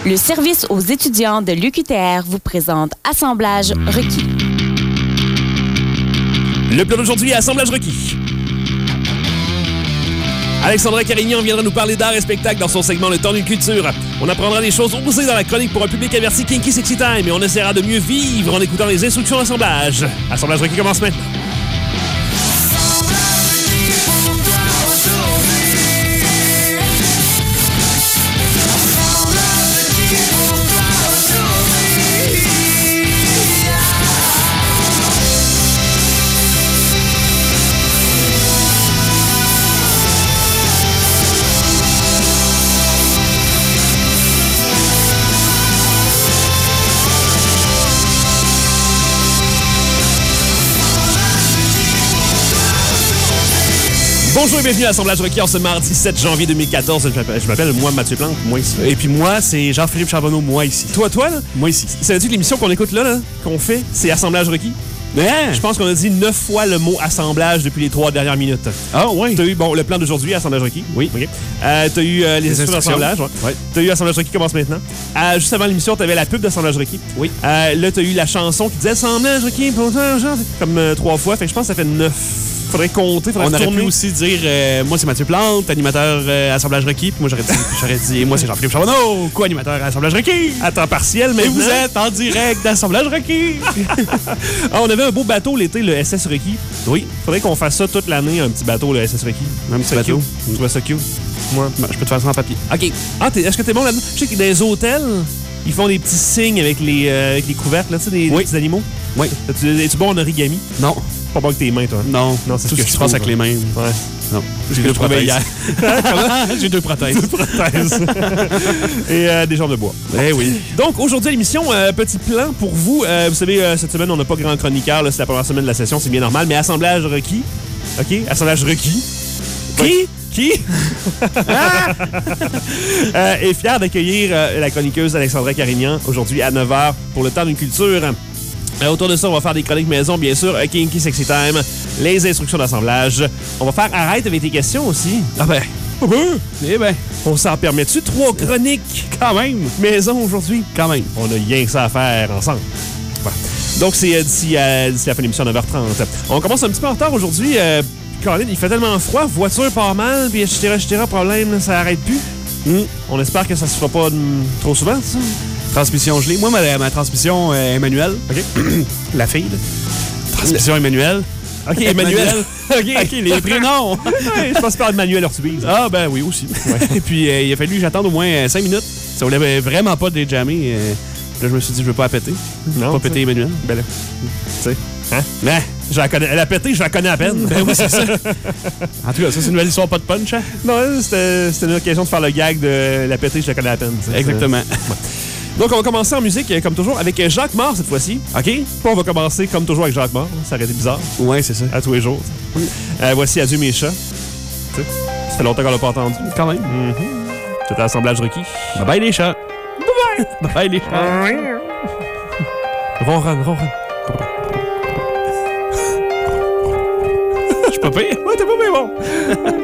Le service aux étudiants de l'UQTR vous présente Assemblage requis. Le plan d'aujourd'hui est Assemblage requis. Alexandra Carignan viendra nous parler d'art et spectacle dans son segment Le temps d'une culture. On apprendra des choses osées dans la chronique pour un public averti Kinky Sexy Time et on essaiera de mieux vivre en écoutant les instructions d'assemblage. Assemblage requis commence maintenant. Bonjour et bienvenue à Assemblage requis en ce mardi 7 janvier 2014. Je m'appelle moi Mathieu Plante, moi ici. Et puis moi, c'est Jean-Philippe Charbonneau, moi ici. Toi, là? Moi ici. Savais-tu que l'émission qu'on écoute là, qu'on fait, c'est Assemblage requis? Hein? Je pense qu'on a dit 9 fois le mot assemblage depuis les 3 dernières minutes. Ah oui. T'as eu, le plan d'aujourd'hui, Assemblage requis. Oui. Okay. T'as eu les instructions d'assemblage. Ouais. T'as eu Assemblage requis commence maintenant. Juste avant l'émission, t'avais la pub d'Assemblage requis. Oui. Là, t'as eu la chanson qui disait Assemblage requis, comme 3 fois. Fait que je pense que ça fait 9. Faudrait compter, On aurait pu aussi dire moi c'est Mathieu Plante, animateur Assemblage requis. Puis moi j'aurais dit moi c'est Jean-Philippe Charbonneau, co-animateur Assemblage requis. À temps partiel maintenant. Et vous êtes en direct d'Assemblage requis. On avait un beau bateau l'été, le SS requis. Oui. Faudrait qu'on fasse ça toute l'année, un petit bateau, le SS requis. Un petit bateau. Je trouve ça cute. Moi, je peux te faire ça en papier. OK. Ah, est-ce que t'es bon là-dedans? Je sais que dans les hôtels, ils font des petits signes avec les couvercles, là, tu sais, des petits animaux. Oui. Es-tu bon en origami? Non. Pas bon avec tes mains, toi. Non, c'est tout ce qui se passe avec les mains. Ouais. Non. J'ai 2 prothèses. J'ai 2 prothèses. 2 prothèses. Et des jambes de bois. Eh oui. Donc, aujourd'hui à l'émission, petit plan pour vous. Vous savez, cette semaine, on n'a pas grand chroniqueur. C'est la première semaine de la session, c'est bien normal. Mais assemblage requis. OK? Assemblage requis. Qui? Est fier d'accueillir la chroniqueuse Alexandra Carignan aujourd'hui à 9h pour le temps d'une culture. Autour de ça, on va faire des chroniques maison, bien sûr, Kinky Sexy Time, les instructions d'assemblage. On va faire arrête avec tes questions aussi. Ah ben. Eh ben. On s'en permet-tu 3 chroniques? Quand même. Maison aujourd'hui? Quand même. On a rien que ça à faire ensemble. Bon. Donc, c'est d'ici la fin de l'émission à 9h30. On commence un petit peu en retard aujourd'hui. Caroline, il fait tellement froid, voiture part mal, puis etc. Problème, là, ça arrête plus. On espère que ça se fera pas trop souvent, ça. Transmission gelée. Moi, ma transmission est manuelle. OK. La fille, là. Transmission est manuelle. OK, Emmanuel. OK, les prénoms. Ouais, je pense pas de Manuel Ortubise. Ah, ben oui, aussi. Ouais. Et puis, il a fallu que j'attende au moins 5 minutes. Ça voulait vraiment pas déjammer. Là, je me suis dit, je veux pas la péter. Non. Pas péter Emmanuel. Ben là. Tu sais. Hein? Mais, je la connais. Elle a pété, je la connais à peine. Ben oui, c'est ça. En tout cas, ça, c'est une nouvelle histoire, pas de punch, hein? Non, c'était une occasion de faire le gag de la péter, je la connais à peine. Exactement. Ouais. Donc, on va commencer en musique, comme toujours, avec Jacques Mort cette fois-ci. OK? Puis on va commencer, comme toujours, avec Jacques Mort. Ça aurait été bizarre. Ouais, c'est ça. À tous les jours. Voici Adieu mes chats. Ça fait longtemps qu'on l'a pas entendu. Quand même. C'était Assemblage requis. Bye bye les chats. Bye bye. Bye bye les chats. Ronron. Je suis pas pire. Ouais, t'es pas bien bon.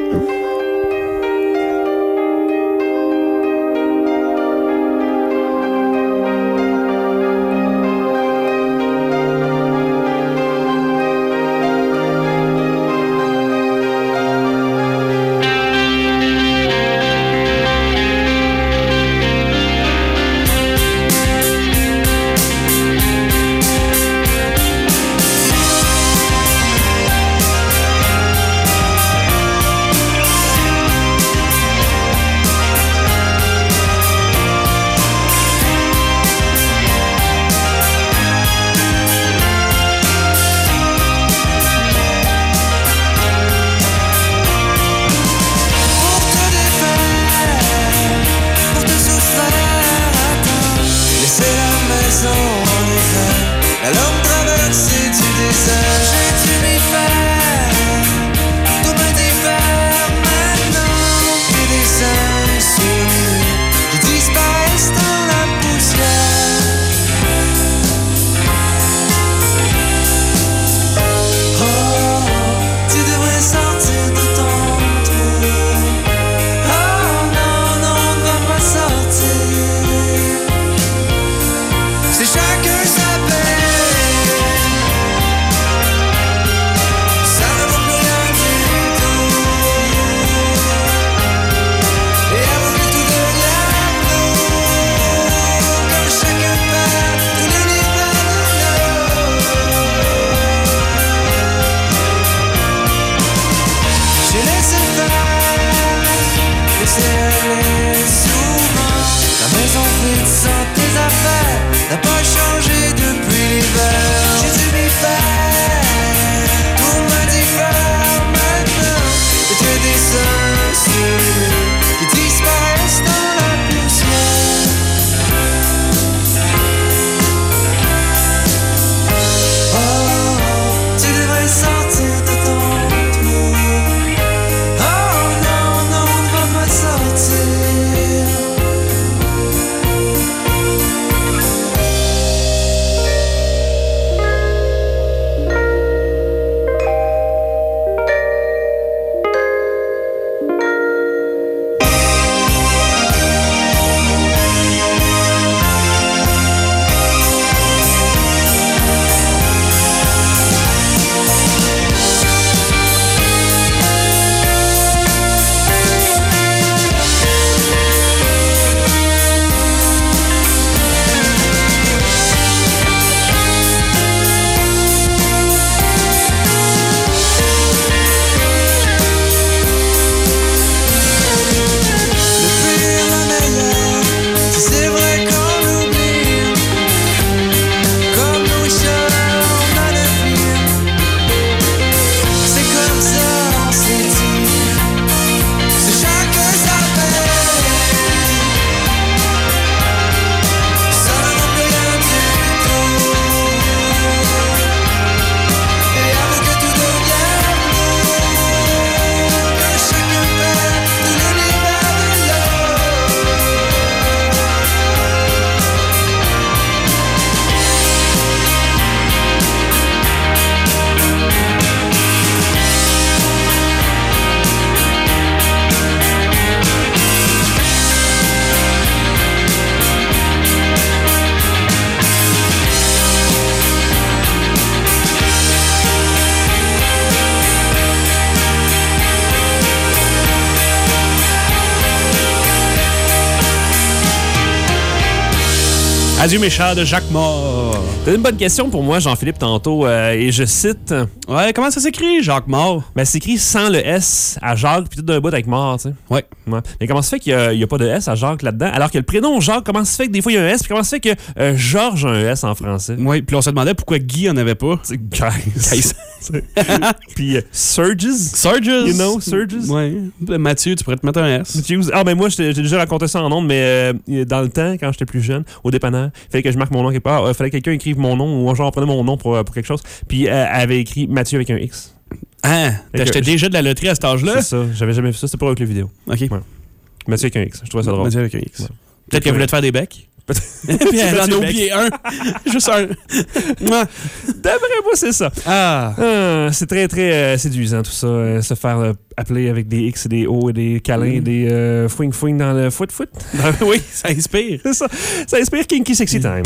Adieu mes chats de Jacques Mort. T'as une bonne question pour moi, Jean-Philippe, tantôt, et je cite... Ouais, comment ça s'écrit, Jacques Mort? Ben, c'est écrit sans le S à Jacques, puis tout d'un bout avec mort, tu sais. Ouais. Mais comment se fait qu'il n'y a pas de S à Jacques là-dedans, alors que le prénom Jacques, comment se fait que des fois il y a un S, puis comment se fait que Georges a un S en français? Oui, puis on se demandait pourquoi Guy en avait pas. C'est Guys. Puis Surges. Surges. You know, Surges. Ouais. Mathieu, tu pourrais te mettre un S. Ah, ben moi, j'ai déjà raconté ça en ondes, mais dans le temps, quand j'étais plus jeune, au dépanneur, il fallait que je marque mon nom quelque part. Il fallait que quelqu'un écrive mon nom, ou genre prenait mon nom pour quelque chose. Puis elle avait écrit Mathieu avec un X. Ah, t'achetais déjà de la loterie à cet âge-là? C'est ça, j'avais jamais vu ça, c'était pas avec les vidéos. OK. Ouais. Mathieu avec un X, je trouvais ça drôle. Mathieu avec un X. Ouais. Peut-être qu'elle voulait te faire des becs. Puis elle en a oublié un. Juste un. D'après moi, c'est ça. C'est très, très séduisant tout ça. Se faire appeler avec des X et des O et des câlins, des fouing dans le foot. Oui, ça inspire. C'est ça. Ça inspire Kinky Sexy Time.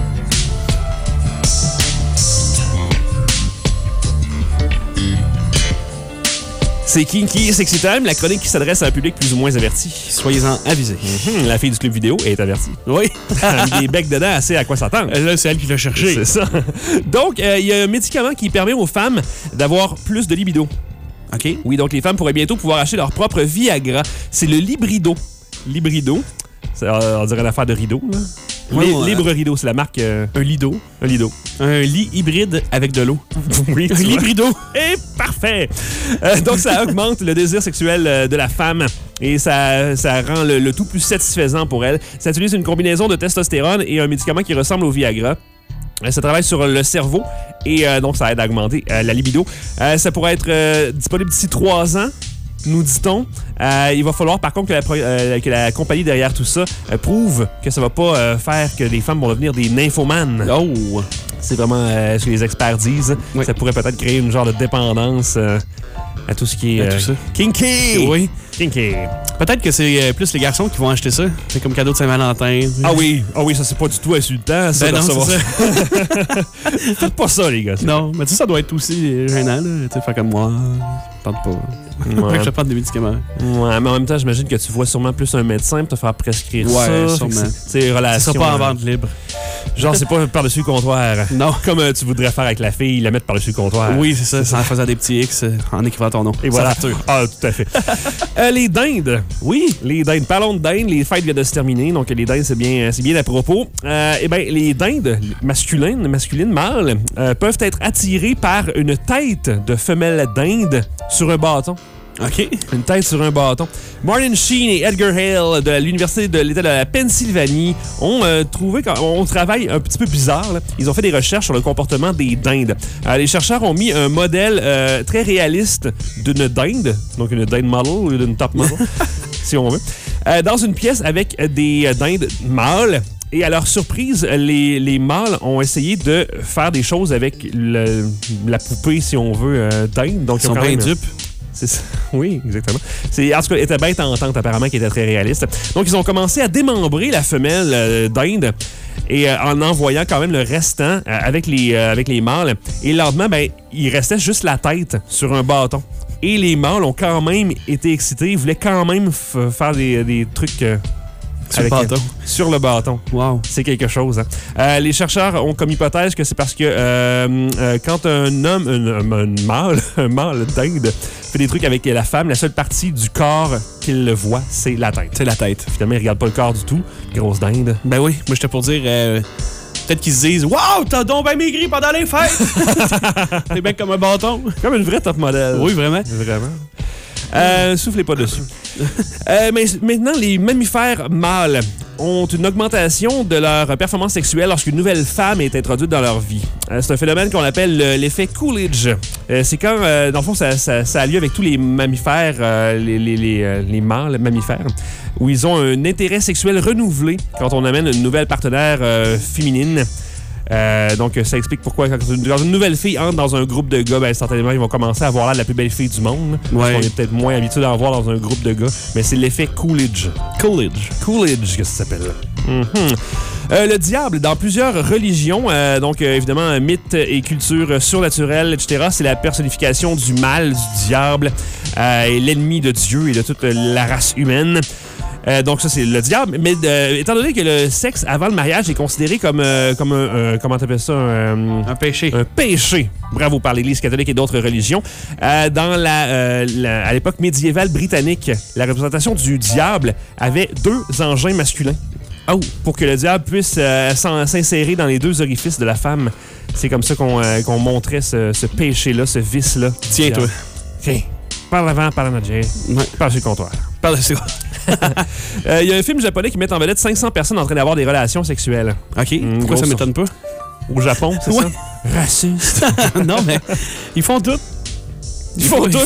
C'est Kinky Sexy Time, la chronique qui s'adresse à un public plus ou moins averti. Soyez-en avisés. La fille du club vidéo est avertie. Oui. Elle a mis des becs dedans, elle sait à quoi s'attendre. Là, c'est elle qui l'a cherché. C'est ça. Donc, il y a un médicament qui permet aux femmes d'avoir plus de libido. OK. Oui, donc les femmes pourraient bientôt pouvoir acheter leur propre Viagra. C'est le Librido. Librido. On dirait l'affaire de rideau, là. Libre Rideau, c'est la marque... Un lido. Un lido. Un lit hybride avec de l'eau. Oui, un librido. Et parfait! Donc, ça augmente le désir sexuel de la femme et ça rend le tout plus satisfaisant pour elle. Ça utilise une combinaison de testostérone et un médicament qui ressemble au Viagra. Ça travaille sur le cerveau et donc ça aide à augmenter la libido. Ça pourrait être disponible d'ici 3 ans. Nous dit-on. Il va falloir par contre que la compagnie derrière tout ça prouve que ça va pas faire que les femmes vont devenir des nymphomanes. Oh! C'est vraiment ce que les experts disent. Oui. Ça pourrait peut-être créer une genre de dépendance à tout ce qui est tout ça. kinky. Oui. Kinky. Peut-être que c'est plus les garçons qui vont acheter ça. C'est comme cadeau de Saint-Valentin. Ah oui, ça c'est pas du tout insultant, ça, Ben de non, recevoir c'est ça. Faites pas ça, les gars. Non, mais tu sais, ça doit être aussi gênant, là. Tu sais, faire comme moi, je tente pas. Ouais. Je prends des médicaments. Ouais, mais en même temps, j'imagine que tu vois sûrement plus un médecin pour te faire prescrire Ouais, ça. sûrement. C'est relation. Ça sera pas en vente libre. Genre, c'est pas par-dessus le comptoir. Non. Comme tu voudrais faire avec la fille, la mettre par-dessus le comptoir. Oui, c'est ça. En faisant des petits X, en écrivant ton nom. Et voilà. Ah, tout à fait. Les dindes. Oui, les dindes. Parlons de dindes. Les fêtes viennent de se terminer, donc les dindes, c'est bien à propos. Eh bien, les dindes masculines mâles, peuvent être attirées par une tête de femelle dinde sur un bâton. OK. Une tête sur un bâton. Martin Sheen et Edgar Hale de l'Université de l'État de la Pennsylvanie ont trouvé qu'on travaille un petit peu bizarre. Là. Ils ont fait des recherches sur le comportement des dindes. Les chercheurs ont mis un modèle très réaliste d'une dinde, donc une dinde model ou d'une top model, si on veut, dans une pièce avec des dindes mâles. Et à leur surprise, les mâles ont essayé de faire des choses avec la poupée, si on veut, dinde. Donc, ils sont bien dupes. C'est ça. Oui, exactement. En tout cas, elle était bien tentante, apparemment, qui était très réaliste. Donc, ils ont commencé à démembrer la femelle dinde et en envoyant quand même le restant avec les mâles. Et lentement, il restait juste la tête sur un bâton. Et les mâles ont quand même été excités. Ils voulaient quand même faire des trucs... Sur le bâton. Sur le bâton. Wow. C'est quelque chose. Hein. Les chercheurs ont comme hypothèse que c'est parce que quand un mâle dinde fait des trucs avec la femme, la seule partie du corps qu'il le voit, c'est la tête. C'est la tête. Finalement, il regarde pas le corps du tout. Grosse dinde. Ben oui, moi j'étais pour dire... peut-être qu'ils se disent « Wow, t'as donc bien maigri pendant les fêtes! » T'es bien comme un bâton. Comme une vraie top modèle. Oui, vraiment. Vraiment. Soufflez pas dessus. Mais maintenant, les mammifères mâles ont une augmentation de leur performance sexuelle lorsqu'une nouvelle femme est introduite dans leur vie. C'est un phénomène qu'on appelle l'effet Coolidge. C'est quand, dans le fond, ça a lieu avec tous les mammifères, les mâles mammifères, où ils ont un intérêt sexuel renouvelé quand on amène une nouvelle partenaire féminine. Donc, ça explique pourquoi quand une nouvelle fille entre dans un groupe de gars, certainement, ils vont commencer à avoir l'air de la plus belle fille du monde. Ouais. On est peut-être moins habitué d'en voir dans un groupe de gars. Mais c'est l'effet Coolidge. Coolidge, qu'est-ce que ça s'appelle là? Le diable, dans plusieurs religions, donc évidemment, mythes et culture surnaturelle, etc., c'est la personnification du mal, du diable, et l'ennemi de Dieu et de toute la race humaine. Donc ça, c'est le diable. Mais étant donné que le sexe avant le mariage est considéré comme un comment t'appelles ça? Un péché. Un péché. Bravo par l'Église catholique et d'autres religions. À l'époque médiévale britannique, la représentation du diable avait 2 engins masculins. Oh, pour que le diable puisse s'insérer dans les 2 orifices de la femme. C'est comme ça qu'on montrait ce péché-là, ce vice-là. Tiens, toi. Tiens, par l'avant, par en arrière, par sur le comptoir. Par dessus. Il y a un film japonais qui met en vedette 500 personnes en train d'avoir des relations sexuelles. OK. Pourquoi ça m'étonne pas? Au Japon, c'est ça? Raciste. Non, mais ils font tout. Ils font tout.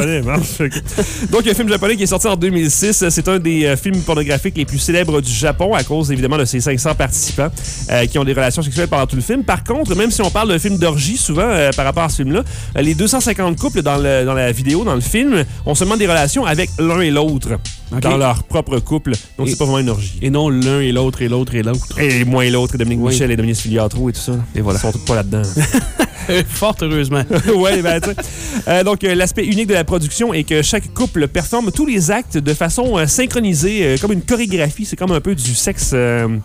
Donc, il y a un film japonais qui est sorti en 2006. C'est un des films pornographiques les plus célèbres du Japon à cause, évidemment, de ces 500 participants qui ont des relations sexuelles pendant tout le film. Par contre, même si on parle d'un film d'orgie, souvent, par rapport à ce film-là, les 250 couples dans la vidéo, dans le film, ont seulement des relations avec l'un et l'autre. Okay. Dans leur propre couple. Donc, c'est pas vraiment une orgie. Et non l'un et l'autre et l'autre et l'autre. Et moi et l'autre, et Dominique Michel et Dominique Filiatro et tout ça. Et voilà. Ils sont tous pas là-dedans. Fort heureusement. Oui, ben, tu sais. Donc, l'aspect unique de la production est que chaque couple performe tous les actes de façon synchronisée, comme une chorégraphie. C'est comme un peu du sexe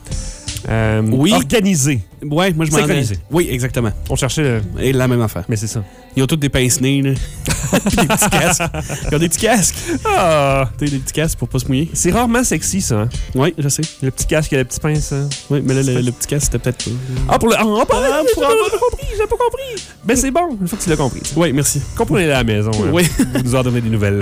organisé. Oui, moi je m'en ai. Oui, exactement. On cherchait et la même affaire. Mais c'est ça. Ils ont tous des pince-nez, là. Puis des petits casques. Ils ont des petits casques. Ah! T'as des petits casques pour pas se mouiller. C'est rarement sexy, ça. Hein? Oui, je sais. Le petit casque et la petite pince. Oui, mais là, le petit casque, c'était peut-être pas. Ah, pour le. J'ai pas compris. Ben, c'est bon. Une fois que tu l'as compris. Oui, merci. Comprenez-le à la maison. Oui. Vous nous en donnez des nouvelles.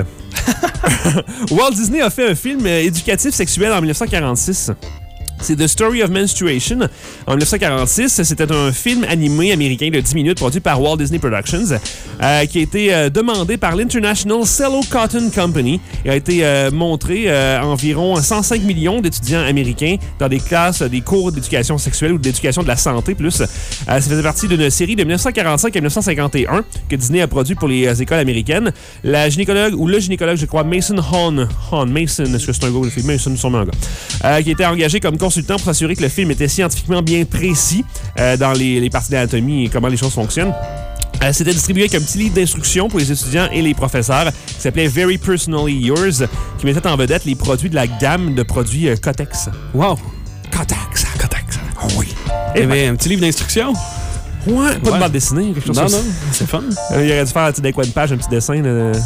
Walt Disney a fait un film éducatif sexuel en 1946. C'est The Story of Menstruation. En 1946, c'était un film animé américain de 10 minutes produit par Walt Disney Productions qui a été demandé par l'International Cello Cotton Company et a été montré à environ 105 millions d'étudiants américains dans des classes, des cours d'éducation sexuelle ou d'éducation de la santé plus. Ça faisait partie d'une série de 1945 à 1951 que Disney a produit pour les écoles américaines. La gynécologue, ou le gynécologue, je crois, Mason Hahn, Mason, est-ce que c'est un gars ou une fille? Mason, sûrement un gars, qui était engagé comme consultant pour s'assurer que le film était scientifiquement bien précis dans les parties d'anatomie et comment les choses fonctionnent. C'était distribué avec un petit livre d'instructions pour les étudiants et les professeurs qui s'appelait Very Personally Yours, qui mettait en vedette les produits de la gamme de produits Kotex. Wow! Kotex. Oh oui. Il y avait un petit livre d'instructions? Ouais, pas de bande dessinée, quelque chose comme ça. Non, c'est fun. Il aurait dû faire d'un coin de page un petit dessin.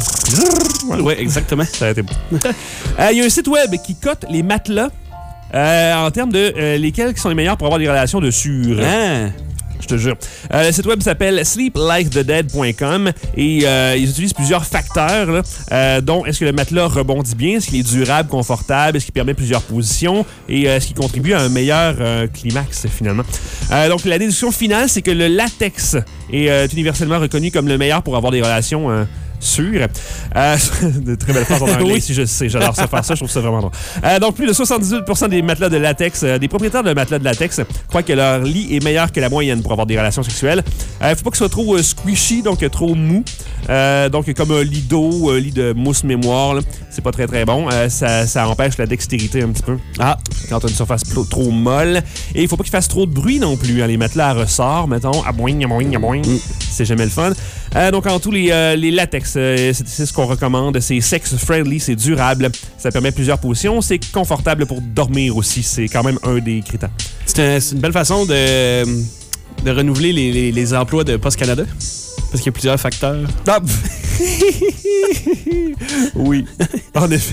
Oui, exactement. Ça aurait été bon. Il y a un site web qui cote les matelas en termes de lesquels qui sont les meilleurs pour avoir des relations dessus. Je te jure. Le site web s'appelle sleepliketheddead.com et ils utilisent plusieurs facteurs, là, dont est-ce que le matelas rebondit bien, est-ce qu'il est durable, confortable, est-ce qu'il permet plusieurs positions et est-ce qu'il contribue à un meilleur climax finalement. Donc la déduction finale, c'est que le latex est universellement reconnu comme le meilleur pour avoir des relations sûres. De très belles phrases en anglais, oui. Si je sais, j'adore ça faire ça, je trouve ça vraiment drôle. Donc plus de 78% des matelas de latex, des propriétaires de matelas de latex croient que leur lit est meilleur que la moyenne pour avoir des relations sexuelles. Faut pas qu'il soit trop squishy, donc trop mou. Donc comme un lit d'eau, un lit de mousse mémoire, là, c'est pas très très bon. Ça empêche la dextérité un petit peu. Quand on a une surface trop molle. Et il faut pas qu'il fasse trop de bruit non plus. Hein. Les matelas à ressort, mettons, aboing. C'est jamais le fun. Donc en tout, les latex, c'est ce qu'on recommande. C'est sex-friendly, c'est durable. Ça permet plusieurs positions. C'est confortable pour dormir aussi. C'est quand même un des critères. C'est une belle façon de renouveler les emplois de Post Canada. Parce qu'il y a plusieurs facteurs. Oui, en effet.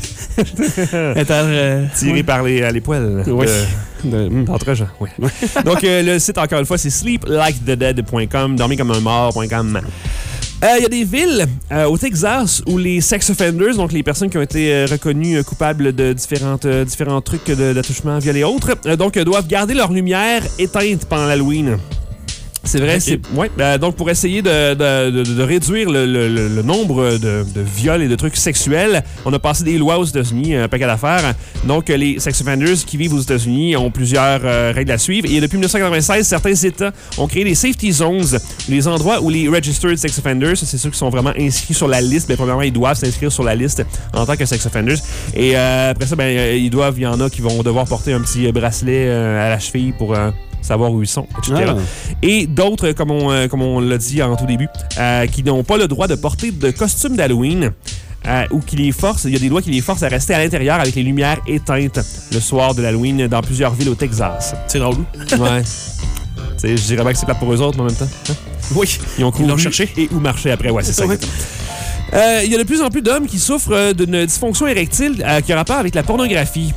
Tiré par les poils. Oui. D'entre-gens, oui. Donc, le site, encore une fois, c'est sleepliketheddead.com, dormir comme un mort.com. Il y a des villes au Texas où les sex offenders, donc les personnes qui ont été reconnues coupables de différents trucs d'attouchement, viol et autres, doivent garder leur lumière éteinte pendant l'Halloween. C'est vrai, okay. Donc pour essayer de réduire le nombre de viols et de trucs sexuels, on a passé des lois aux États-Unis, un paquet d'affaires. Donc les sex offenders qui vivent aux États-Unis ont plusieurs règles à suivre. Et depuis 1996, certains États ont créé des safety zones, les endroits où les registered sex offenders, c'est ceux qui sont vraiment inscrits sur la liste. Premièrement, ils doivent s'inscrire sur la liste en tant que sex offenders. Et après ça, il y en a qui vont devoir porter un petit bracelet à la cheville pour savoir où ils sont, etc. Et d'autres, comme on l'a dit en tout début, qui n'ont pas le droit de porter de costume d'Halloween. ou qui les forcent, il y a des lois qui les forcent à rester à l'intérieur avec les lumières éteintes le soir de l'Halloween dans plusieurs villes au Texas. C'est drôle. Ouais. Je dirais bien que c'est plate pour eux autres, mais en même temps. Hein? Oui. Ils ont couru l'ont cherché. Et où marcher après. Ouais, c'est ça. Ouais. Il y a de plus en plus d'hommes qui souffrent d'une dysfonction érectile qui a rapport avec la pornographie.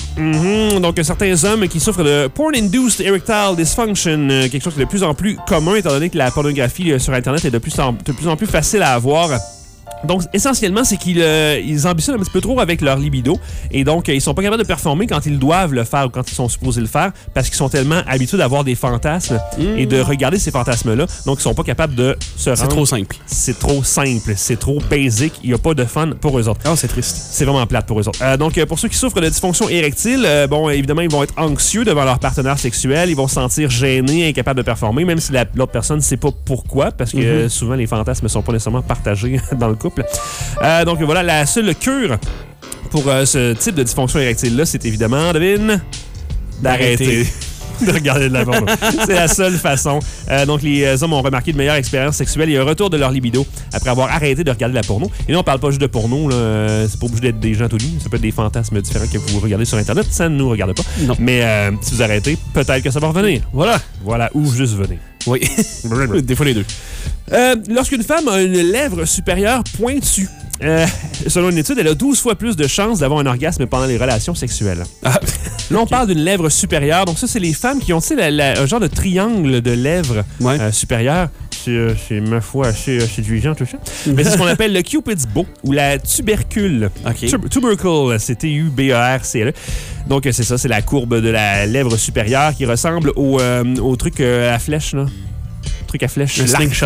Donc, certains hommes qui souffrent de Porn-Induced Erectile Dysfunction, quelque chose qui est de plus en plus commun étant donné que la pornographie sur Internet est de plus en plus facile à avoir. Donc, essentiellement, c'est qu'ils ambitionnent un petit peu trop avec leur libido et donc, ils sont pas capables de performer quand ils doivent le faire ou quand ils sont supposés le faire parce qu'ils sont tellement habitués d'avoir des fantasmes et de regarder ces fantasmes-là. Donc, ils sont pas capables de se rendre. C'est trop simple. C'est trop simple. C'est trop basic. Il n'y a pas de fun pour eux autres. Oh, c'est triste. C'est vraiment plate pour eux autres. Donc, pour ceux qui souffrent de dysfonction érectile, évidemment, ils vont être anxieux devant leur partenaire sexuel. Ils vont se sentir gênés, incapables de performer, même si l'autre personne ne sait pas pourquoi, parce que souvent, les fantasmes ne sont pas nécessairement partagés dans le couple. Donc voilà, la seule cure pour ce type de dysfonction érectile-là, c'est évidemment, devine, d'arrêter de regarder de la porno. C'est la seule façon. Donc les hommes ont remarqué de meilleures expériences sexuelles et un retour de leur libido après avoir arrêté de regarder de la porno. Et là, on parle pas juste de porno, là. C'est pas obligé d'être des gens tout nus. Ça peut être des fantasmes différents que vous regardez sur Internet. Ça ne nous regarde pas. Non. Mais si vous arrêtez, peut-être que ça va revenir. Voilà. Voilà, ou juste venir. Oui. Des fois les deux. Lorsqu'une femme a une lèvre supérieure pointue, selon une étude, elle a 12 fois plus de chances d'avoir un orgasme pendant les relations sexuelles. Ah. Là, on parle d'une lèvre supérieure. Donc ça, c'est les femmes qui ont, tu sais, un genre de triangle de lèvres supérieures. C'est ma foi assez séduisant, tout ça. Mais c'est ce qu'on appelle le Cupid's bow ou la tubercule. OK. Tubercle, c'est T-U-B-E-R-C-L-E. Donc, c'est ça, c'est la courbe de la lèvre supérieure qui ressemble au truc à flèche, là. Truc à flèche. Le slingshot.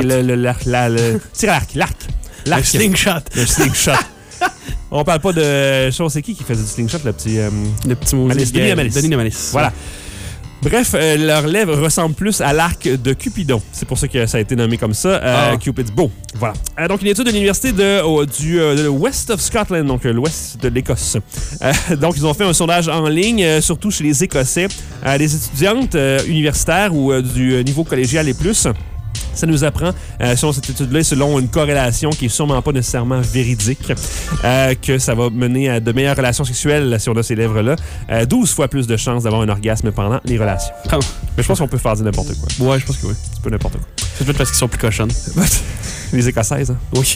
Le tir à l'arc. Le slingshot. Le slingshot. On parle pas de... C'est qui faisait du slingshot, le petit mot? Denis Malis. Voilà. Bref, leurs lèvres ressemblent plus à l'arc de Cupidon. C'est pour ça que ça a été nommé comme ça, Cupid's bow. Voilà. Donc, une étude de l'université de West of Scotland, donc l'ouest de l'Écosse. Donc, ils ont fait un sondage en ligne, surtout chez les Écossais, les étudiantes universitaires ou du niveau collégial et plus. Ça nous apprend, selon cette étude-là, selon une corrélation qui est sûrement pas nécessairement véridique, que ça va mener à de meilleures relations sexuelles si on a ces lèvres-là. 12 fois plus de chances d'avoir un orgasme pendant les relations. Oh. Mais je pense qu'on peut faire dire n'importe quoi. Ouais, je pense que oui. C'est pas n'importe quoi. C'est peut-être parce qu'ils sont plus cochonnes. Les Écossaises, hein? Oui.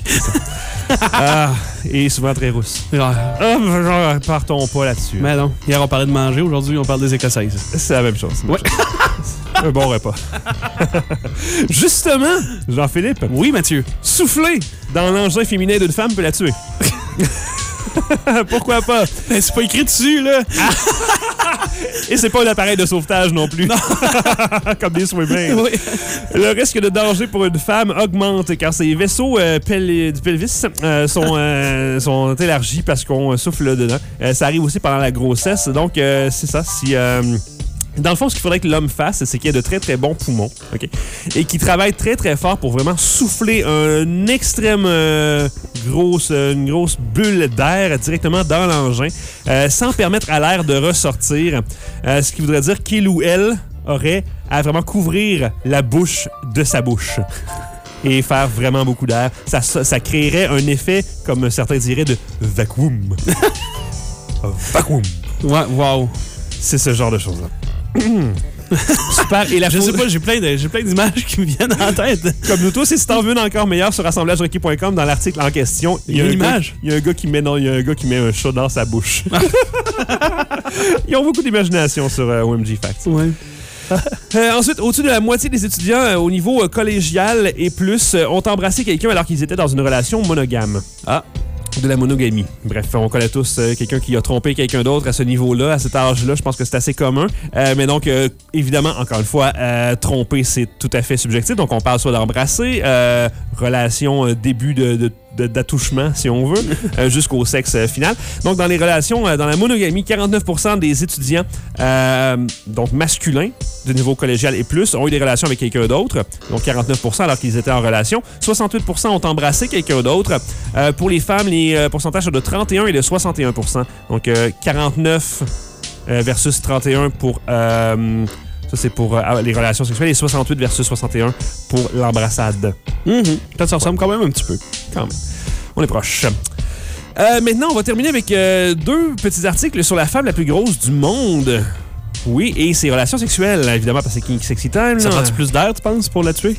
Et souvent très rousses. Partons pas là-dessus. Mais non. Hier, on parlait de manger. Aujourd'hui, on parle des Écossaises. C'est la même chose. Ouais. Un bon repas. Justement, Jean-Philippe. Oui, Mathieu. Souffler dans l'engin féminin d'une femme peut la tuer. Pourquoi pas? Ben, c'est pas écrit dessus, là. Et c'est pas un appareil de sauvetage non plus. Non. Comme des swimmers. Oui. Le risque de danger pour une femme augmente car ses vaisseaux du pelvis sont élargis parce qu'on souffle dedans. Ça arrive aussi pendant la grossesse. Donc, c'est ça. Dans le fond, ce qu'il faudrait que l'homme fasse, c'est qu'il ait de très, très bons poumons, OK? Et qu'il travaille très, très fort pour vraiment souffler une grosse bulle d'air directement dans l'engin, sans permettre à l'air de ressortir. Ce qui voudrait dire qu'il ou elle aurait à vraiment couvrir la bouche de sa bouche et faire vraiment beaucoup d'air. Ça créerait un effet, comme certains diraient, de vacuum. Vacuum. Ouais, wow. C'est ce genre de choses-là. Super. Et je sais pas, j'ai plein d'images qui me viennent en tête. Comme nous tous, et si t'en veux une encore meilleure sur assemblagerequis.com, dans l'article en question, il y a une image. Il y a un gars qui met un chat dans sa bouche. Ils ont beaucoup d'imagination sur OMG Facts. Ouais. Ensuite, au-dessus de la moitié des étudiants au niveau collégial et plus ont embrassé quelqu'un alors qu'ils étaient dans une relation monogame. Ah. De la monogamie. Bref, on connaît tous quelqu'un qui a trompé quelqu'un d'autre à ce niveau-là, à cet âge-là. Je pense que c'est assez commun. Mais donc, évidemment, encore une fois, tromper, c'est tout à fait subjectif. Donc, on parle soit d'embrasser, relation début d'attouchement, si on veut, jusqu'au sexe final. Donc, dans les relations, dans la monogamie, 49% des étudiants, donc masculins, de niveau collégial et plus, ont eu des relations avec quelqu'un d'autre. Donc, 49% alors qu'ils étaient en relation. 68% ont embrassé quelqu'un d'autre. Pour les femmes, les pourcentages sont de 31 et de 61%. Donc, 49 versus 31 pour... ça, c'est pour les relations sexuelles et 68 versus 61 pour l'embrassade. Peut-être ça ressemble quand même un petit peu. Quand même. On est proche. Maintenant, on va terminer avec 2 petits articles sur la femme la plus grosse du monde. Oui, et ses relations sexuelles, évidemment, parce que c'est Kinky Sexy Time. Ça prend-tu plus d'air, tu penses, pour la tuer?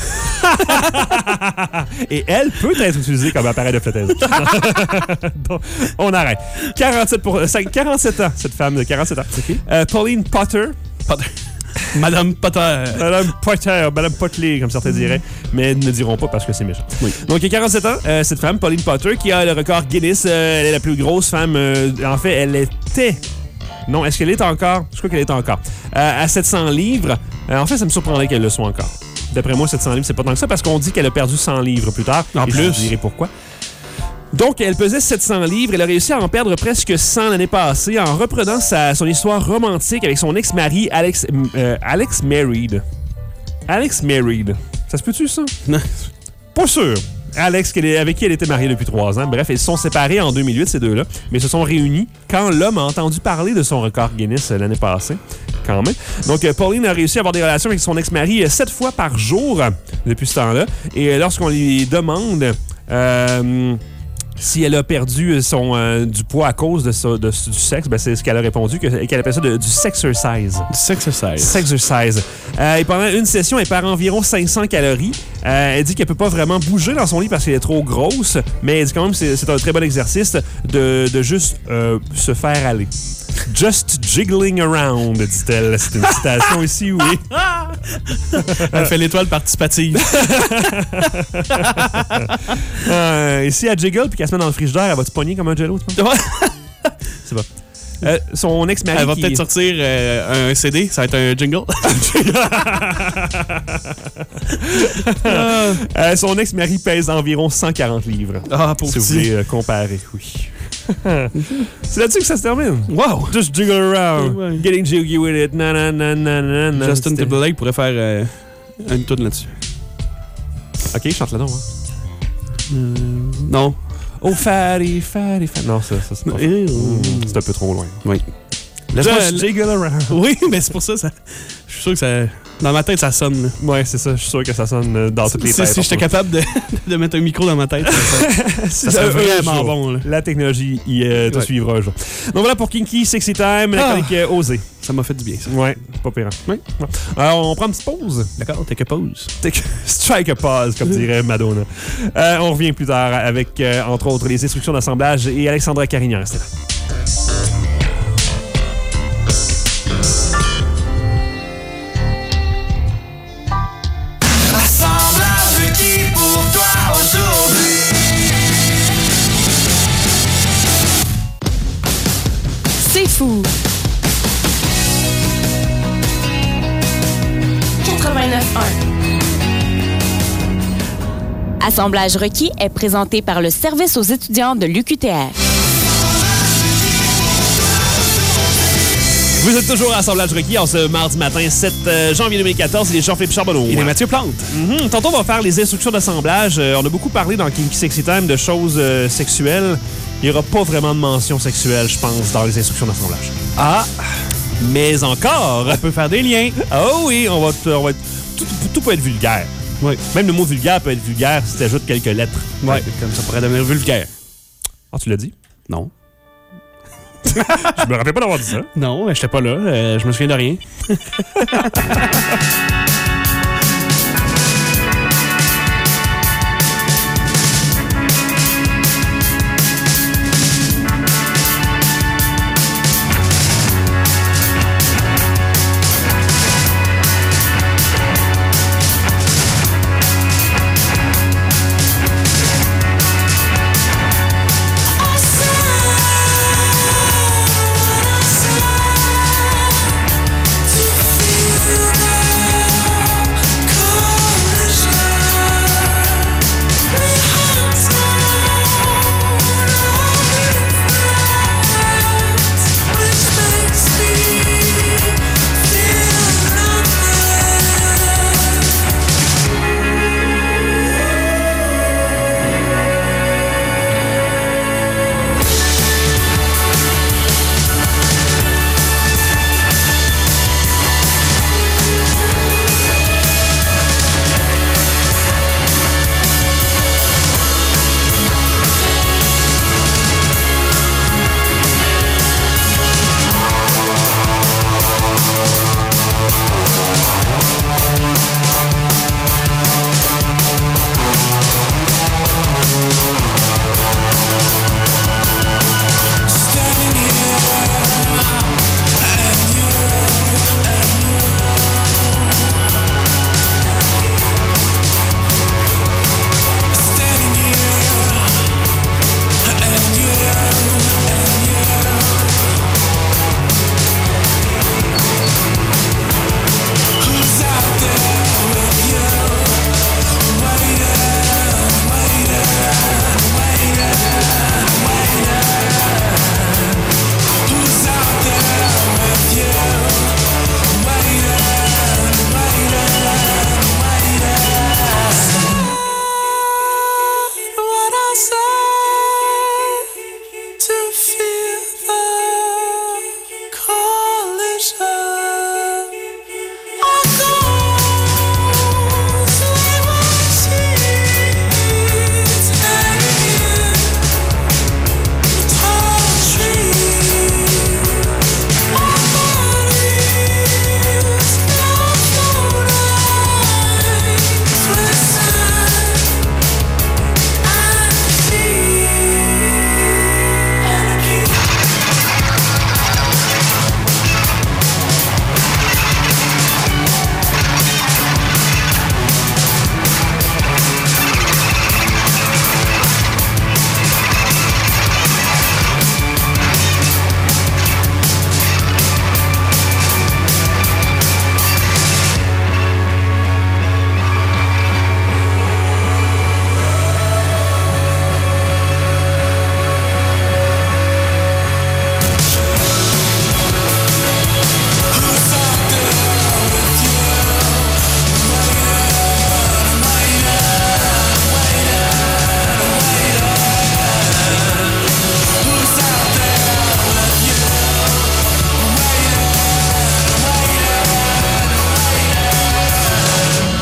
Et elle peut être utilisée comme appareil de flottaison. Donc, on arrête. 47 ans, cette femme de 47 ans. Okay. Pauline Potter. Madame Potter. Madame Potter, Madame Potley, comme certains diraient, mais ne diront pas parce que c'est méchant. Oui. Donc, il y a 47 ans, cette femme, Pauline Potter, qui a le record Guinness. Elle est la plus grosse femme. En fait, elle était... Non, est-ce qu'elle est encore? Je crois qu'elle est encore. À 700 livres. En fait, ça me surprendrait qu'elle le soit encore. D'après moi, 700 livres, c'est pas tant que ça, parce qu'on dit qu'elle a perdu 100 livres plus tard. En plus. Je vous dirai pourquoi. Donc, elle pesait 700 livres. Elle a réussi à en perdre presque 100 l'année passée en reprenant son histoire romantique avec son ex-mari, Alex Married. Alex Married. Ça se peut-tu, ça? Non. Pas sûr. Alex, avec qui elle était mariée depuis 3 ans. Bref, ils se sont séparés en 2008, ces deux-là, mais se sont réunis quand l'homme a entendu parler de son record Guinness l'année passée. Quand même. Donc, Pauline a réussi à avoir des relations avec son ex-mari 7 fois par jour depuis ce temps-là. Et lorsqu'on lui demande si elle a perdu du poids à cause du sexe, ben c'est ce qu'elle a répondu, qu'elle appelle ça du sexercise. Du sexercise. Sexercise. Et pendant une session, elle perd environ 500 calories. Elle dit qu'elle peut pas vraiment bouger dans son lit parce qu'elle est trop grosse, mais elle dit quand même que c'est un très bon exercice de juste se faire aller. Just jiggling around, dit-elle. C'est une citation ici, oui. Elle fait l'étoile participative. Et si elle jiggle puis qu'elle se met dans le frigidaire, elle va te pogner comme un jello, tu penses? C'est bon. Son ex-mari. Elle va peut-être sortir un CD, ça va être un jingle. Son ex-mari pèse environ 140 livres. Ah, pour si vous voulez comparer, oui. C'est là-dessus que ça se termine. Wow! Just jiggle around. Ouais. Getting jiggy with it. Justin Timberlake pourrait faire une toune là-dessus. Ok, chante-le donc. Non. Oh, fatty. Non, ça c'est pas. C'est un peu trop loin. Oui. Just jiggle around. Oui, mais c'est pour ça. Je suis sûr que ça. Dans ma tête, ça sonne. Là. Ouais, c'est ça. Je suis sûr que ça sonne dans toutes les têtes. Si j'étais capable de mettre un micro dans ma tête, ça serait vraiment bon. Là. La technologie te suivra un jour. Donc voilà pour Kinky Sexy Time, la chronique osée. Ça m'a fait du bien, ça. Ouais, pas pire. Oui. Alors, on prend une petite pause. D'accord, take a pause. Strike a pause, comme dirait Madonna. On revient plus tard avec, entre autres, les instructions d'assemblage et Alexandra Carignan. Restez là. C'est fou. 89.1. Assemblage requis est présenté par le service aux étudiants de l'UQTR. Vous êtes toujours à Assemblage requis en ce mardi matin, 7 janvier 2014. Il est Jean-Philippe Charbonneau. Il est Mathieu Plante. Tantôt, on va faire les instructions d'assemblage. On a beaucoup parlé dans Kinky Sexy Time de choses sexuelles. Il n'y aura pas vraiment de mention sexuelle, je pense, dans les instructions d'assemblage. Ah! Mais encore! On peut faire des liens. Oh oui, on va tout peut être vulgaire. Oui. Même le mot vulgaire peut être vulgaire si tu ajoutes quelques lettres. Oui, comme ça pourrait devenir vulgaire. Ah, tu l'as dit? Non. Je me rappelle pas d'avoir dit ça. Non, j'étais pas là. Je me souviens de rien.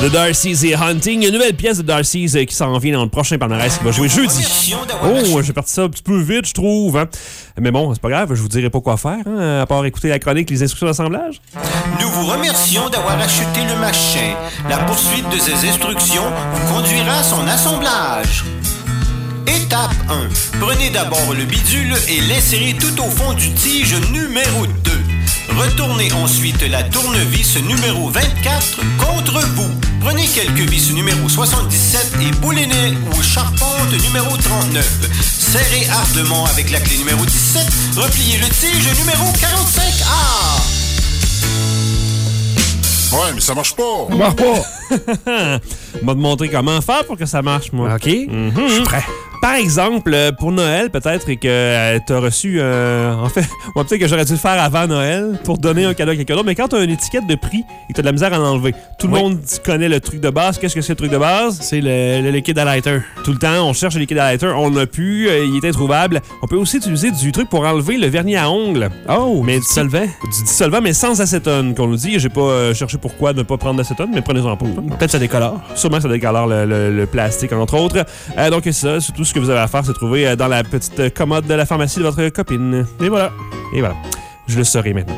The Darcy's et Hunting, une nouvelle pièce de Darcy's qui s'en vient dans le prochain palmarès qui va jouer jeudi. Oh, j'ai parti ça un petit peu vite, je trouve. Hein? Mais bon, c'est pas grave, je vous dirai pas quoi faire, hein, à part écouter la chronique, les instructions d'assemblage. Nous vous remercions d'avoir acheté le machin. La poursuite de ces instructions vous conduira à son assemblage. Étape 1. Prenez d'abord le bidule et l'insérez tout au fond du tige numéro 2. Retournez ensuite la tournevis numéro 24 contre vous. Prenez quelques vis numéro 77 et boulez-les ou charpente numéro 39. Serrez ardemment avec la clé numéro 17. Repliez le tige numéro 45A. Ouais, mais ça marche pas. Ça marche pas. M'a te montrer comment faire pour que ça marche, moi. OK. Je suis prêt. Par exemple, pour Noël, peut-être que tu as reçu... en fait, moi, peut-être que j'aurais dû le faire avant Noël pour donner un cadeau à quelqu'un d'autre. Mais quand tu as une étiquette de prix et que tu as de la misère à l'enlever, tout le monde connaît le truc de base. Qu'est-ce que c'est le truc de base? C'est le liquide à lighter. Tout le temps, on cherche le liquide à lighter. On l'a pu, il est introuvable. On peut aussi utiliser du truc pour enlever le vernis à ongles. Oh, mais du solvant. Du dissolvant, mais sans acétone, qu'on nous dit. J'ai pas cherché pourquoi ne pas prendre d'acétone, mais prenez-en pas. Peut-être ça décolore. Sûrement ça décolore le plastique, entre autres. Donc, c'est ça. Surtout, ce que vous avez à faire, c'est trouver dans la petite commode de la pharmacie de votre copine. Et voilà. Et voilà. Je le saurai maintenant.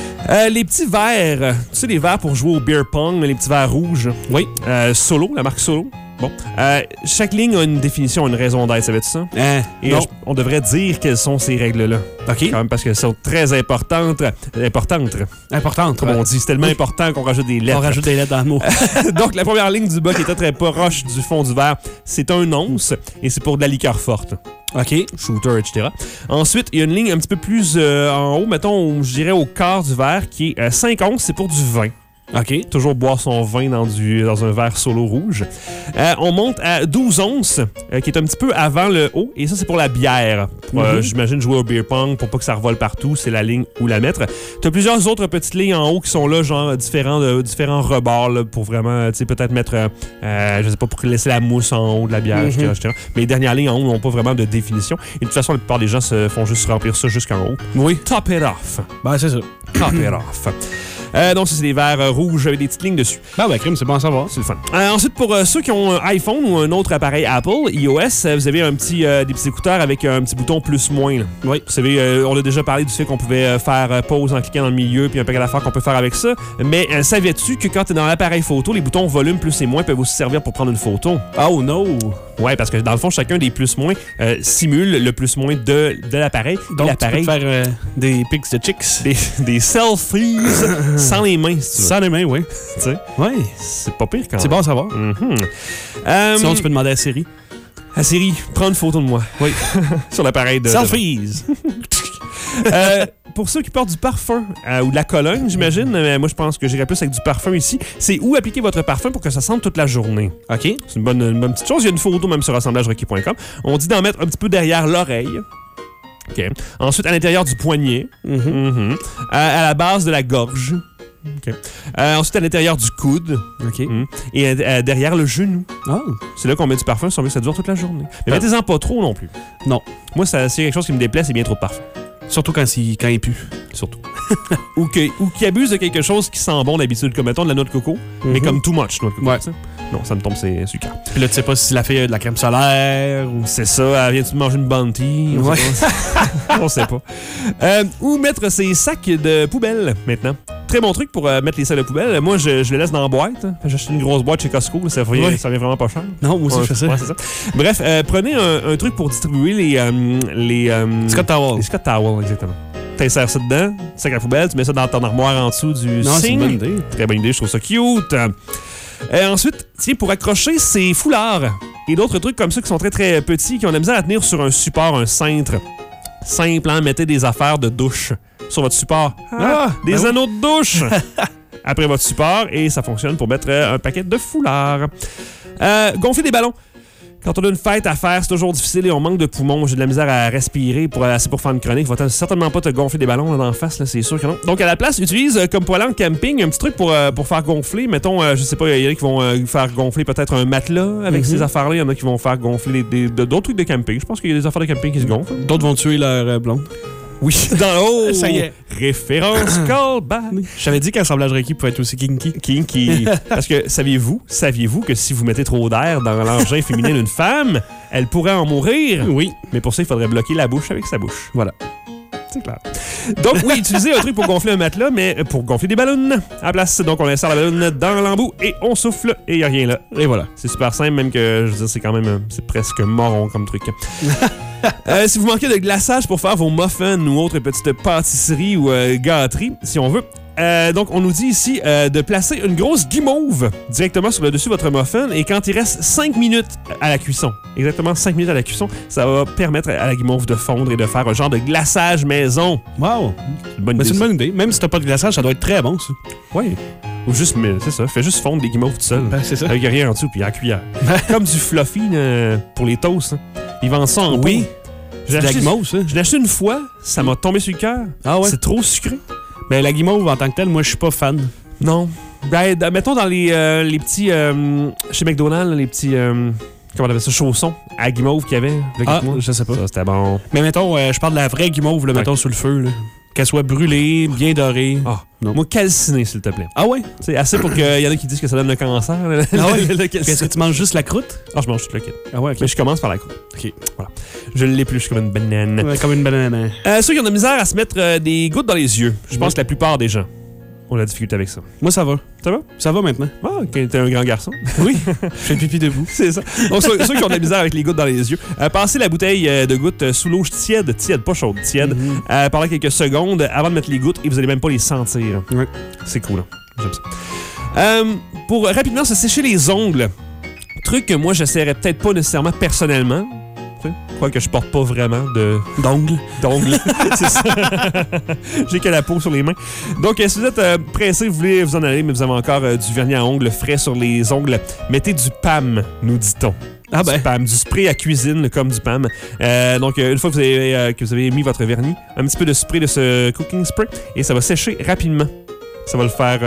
Les petits verres. Tu sais, les verres pour jouer au beer pong, les petits verres rouges. Oui. Solo, la marque Solo. Bon. Chaque ligne a une définition, une raison d'être, savais-tu ça? Et on devrait dire quelles sont ces règles-là. OK. Quand même, parce qu'elles sont très importantes. Importante. Comme on dit. C'est tellement important qu'on rajoute des lettres. On rajoute des lettres dans le mot. Donc, la première ligne du bas qui était très proche du fond du verre, c'est un once et c'est pour de la liqueur forte. OK. Shooter, etc. Ensuite, il y a une ligne un petit peu plus en haut, mettons, je dirais au quart du verre, qui est 5 onces, c'est pour du vin. OK. Toujours boire son vin dans un verre Solo rouge. On monte à 12 onces, qui est un petit peu avant le haut. Et ça, c'est pour la bière. J'imagine jouer au beer pong pour pas que ça revole partout. C'est la ligne où la mettre. Tu as plusieurs autres petites lignes en haut qui sont là, genre différents rebords, là, pour vraiment, tu sais, peut-être mettre, je sais pas, pour laisser la mousse en haut de la bière, etc. Mais les dernières lignes en haut n'ont pas vraiment de définition. Et de toute façon, la plupart des gens se font juste remplir ça jusqu'en haut. Oui. Top it off. Ben, c'est ça. Top it off. Donc, ça, c'est des verres rouges avec des petites lignes dessus. Ah, ben, crime, c'est bon à savoir. C'est le fun. Ensuite, pour ceux qui ont un iPhone ou un autre appareil Apple, iOS, vous avez des petits écouteurs avec un petit bouton plus-moins. Oui. Vous savez, on a déjà parlé du fait qu'on pouvait faire pause en cliquant dans le milieu, puis un paquet d'affaires qu'on peut faire avec ça. Mais savais-tu que quand tu es dans l'appareil photo, les boutons volume plus et moins peuvent aussi servir pour prendre une photo? Oh, no! Ouais, parce que dans le fond, chacun des plus-moins simule le plus-moins de l'appareil. Donc, l'appareil, tu peux faire des pics de chicks. Des selfies sans les mains, si tu veux. Sans les mains, oui. Tu sais? Oui. C'est pas pire quand même. C'est bon à savoir. Sinon, tu peux demander à Siri. À Siri, prends une photo de moi. Oui. Sur l'appareil de... Selfies! Pour ceux qui portent du parfum ou de la cologne, j'imagine, mais moi je pense que j'irais plus avec du parfum ici, c'est où appliquer votre parfum pour que ça sente toute la journée. OK. C'est une bonne petite chose. Il y a une photo même sur assemblagerequis.com. On dit d'en mettre un petit peu derrière l'oreille. OK. Ensuite, à l'intérieur du poignet. À la base de la gorge. OK. Ensuite, à l'intérieur du coude. OK. Et derrière le genou. Ah. C'est là qu'on met du parfum si on veut que ça dure toute la journée. Mais mettez-en pas trop non plus. Non. Moi, s'il y a quelque chose qui me déplaît, c'est bien trop de parfum. Surtout quand il pue. Surtout. ou qui abuse de quelque chose qui sent bon d'habitude, comme mettons de la noix de coco, mais comme too much noix de coco. Ouais. Non, ça me tombe sur le cœur. Puis là, tu sais pas si la fille a de la crème solaire ou... C'est ça, vient-tu de manger une bounty? Ouais. On sait pas. Ou mettre ses sacs de poubelle, maintenant. Très bon truc pour mettre les sacs de poubelle. Moi, je les laisse dans la boîte. J'ai acheté une grosse boîte chez Costco. Ça vient vraiment pas cher. Non, moi aussi, je fais ça. Ouais, c'est ça. Bref, prenez un truc pour distribuer les Scott Towel. Les Scott Towel, exactement. T'insères ça dedans, sac à poubelle, tu mets ça dans ton armoire en dessous du Non, c'est une bonne signe. idée. Très bonne idée, je trouve ça cute. Ensuite, tiens, pour accrocher ces foulards et d'autres trucs comme ça qui sont très très petits, qui ont de la misère à tenir sur un support, un cintre. Simple, hein, mettez des affaires de douche sur votre support. Des anneaux de douche après votre support et ça fonctionne pour mettre un paquet de foulards. Gonfler des ballons. Quand on a une fête à faire, c'est toujours difficile et on manque de poumons. J'ai de la misère à respirer pour faire une chronique. Va certainement pas te gonfler des ballons là, dans la face, là, c'est sûr que non. Donc, à la place, utilise, comme pour aller en camping, un petit truc pour faire gonfler. Mettons, je sais pas, il y en a qui vont faire gonfler peut-être un matelas avec ces affaires-là. Il y en a qui vont faire gonfler d'autres trucs de camping. Je pense qu'il y a des affaires de camping qui se gonflent. D'autres vont tuer leur blonde. Oui, dans haut. Ça y est. Référence callback. J'avais dit qu'assemblage requis pouvait être aussi kinky. Kinky. Parce que saviez-vous que si vous mettez trop d'air dans l'engin féminin d'une femme, elle pourrait en mourir? Oui. Mais pour ça, il faudrait bloquer la bouche avec sa bouche. Voilà. C'est clair. Donc, oui, utiliser un truc pour gonfler un matelas, mais pour gonfler des ballons à la place. Donc, on insère la ballonne dans l'embout et on souffle et il n'y a rien là. Et voilà. C'est super simple, même que, je veux dire, c'est quand même, c'est presque moron comme truc. Si vous manquez de glaçage pour faire vos muffins ou autres petites pâtisseries ou gâteries, si on veut, donc on nous dit ici de placer une grosse guimauve directement sur le dessus de votre muffin et quand il reste 5 minutes à la cuisson, exactement 5 minutes à la cuisson, ça va permettre à la guimauve de fondre et de faire un genre de glaçage maison. Wow. C'est une bonne idée. Même si t'as pas de glaçage, ça doit être très bon, ça. Oui. Ou juste, mais c'est ça, fais juste fondre des guimauves tout seul. Ben, c'est ça. Avec rien en dessous puis à la cuillère. Comme du fluffy pour les toasts. Hein. Ils vendent ça en pot. C'est de la guimauve, ça. Je l'ai acheté une fois, ça m'a tombé sur le cœur. Ah ouais? C'est trop sucré. Ben, la guimauve, en tant que telle, moi, je suis pas fan. Non. Ben, mettons dans les petits... chez McDonald's, les petits... comment on appelle ça? Chaussons à guimauve qu'il y avait. Je sais pas. Ça, c'était bon. Mais mettons, je parle de la vraie guimauve, là, mettons, sous le feu, là. Qu'elle soit brûlée, bien dorée. Ah, non. Moi, calciné, s'il te plaît. Ah ouais? C'est assez pour qu'il y en a qui disent que ça donne le cancer. Ah ouais? Est-ce que tu manges juste la croûte? Ah, je mange tout le kit. Ah ouais, ok. Mais je commence par la croûte. OK. Voilà. Je l'épluche comme une banane. Ouais, comme une banane. Ceux qui ont de la misère à se mettre des gouttes dans les yeux, je pense que la plupart des gens ont de la difficulté avec ça. Moi, ça va. Ça va? Ça va maintenant. Ah, ok, t'es un grand garçon. Oui. Je fais pipi debout. C'est ça. Donc, ceux qui ont de la misère avec les gouttes dans les yeux, passez la bouteille de gouttes sous l'eau tiède, pas chaude, tiède, pendant quelques secondes avant de mettre les gouttes et vous n'allez même pas les sentir. Oui. C'est cool, hein? J'aime ça. Pour rapidement se sécher les ongles, truc que moi, j'essaierais peut-être pas nécessairement personnellement. Quoique je porte pas vraiment d'ongles. C'est ça. J'ai que la peau sur les mains. Donc, si vous êtes pressé, vous voulez vous en aller, mais vous avez encore du vernis à ongles frais sur les ongles, mettez du PAM, nous dit-on. Ah ben. Du PAM, du spray à cuisine comme du PAM. Donc, une fois que vous avez mis votre vernis, un petit peu de spray de ce cooking spray, et ça va sécher rapidement. Ça va le faire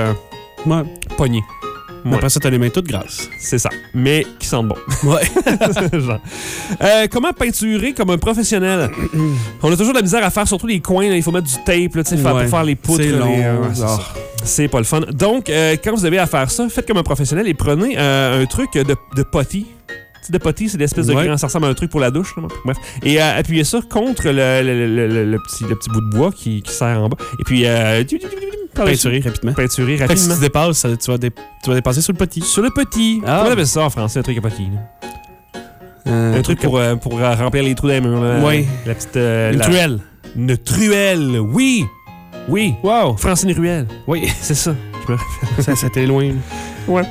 pogner. Ouais. Après ça, t'as les mains toutes grasses. C'est ça. Mais qui sentent bon. Ouais. Genre. Comment peinturer comme un professionnel? On a toujours de la misère à faire, surtout les coins. Là, il faut mettre du tape là, pour faire les poutres. C'est long. C'est pas le fun. Donc, quand vous avez à faire ça, faites comme un professionnel et prenez un truc de potty. De potty, c'est l'espèce de grand, ça ressemble à un truc pour la douche. Là. Bref. Et appuyez ça contre le petit bout de bois qui sert en bas. Et puis, peinturer rapidement. Fait que si tu dépasses, tu vas dépasser sur le potty. Sur le potty. Ah. Comment on appelle ça en français, un truc à potty? Un truc pour remplir les trous des murs. Oui. La petite... Une truelle. Une truelle, oui. Oui. Wow. Francine Ruelle. Oui. C'est ça. Je me rappelle. Ça t'est loin. Ouais.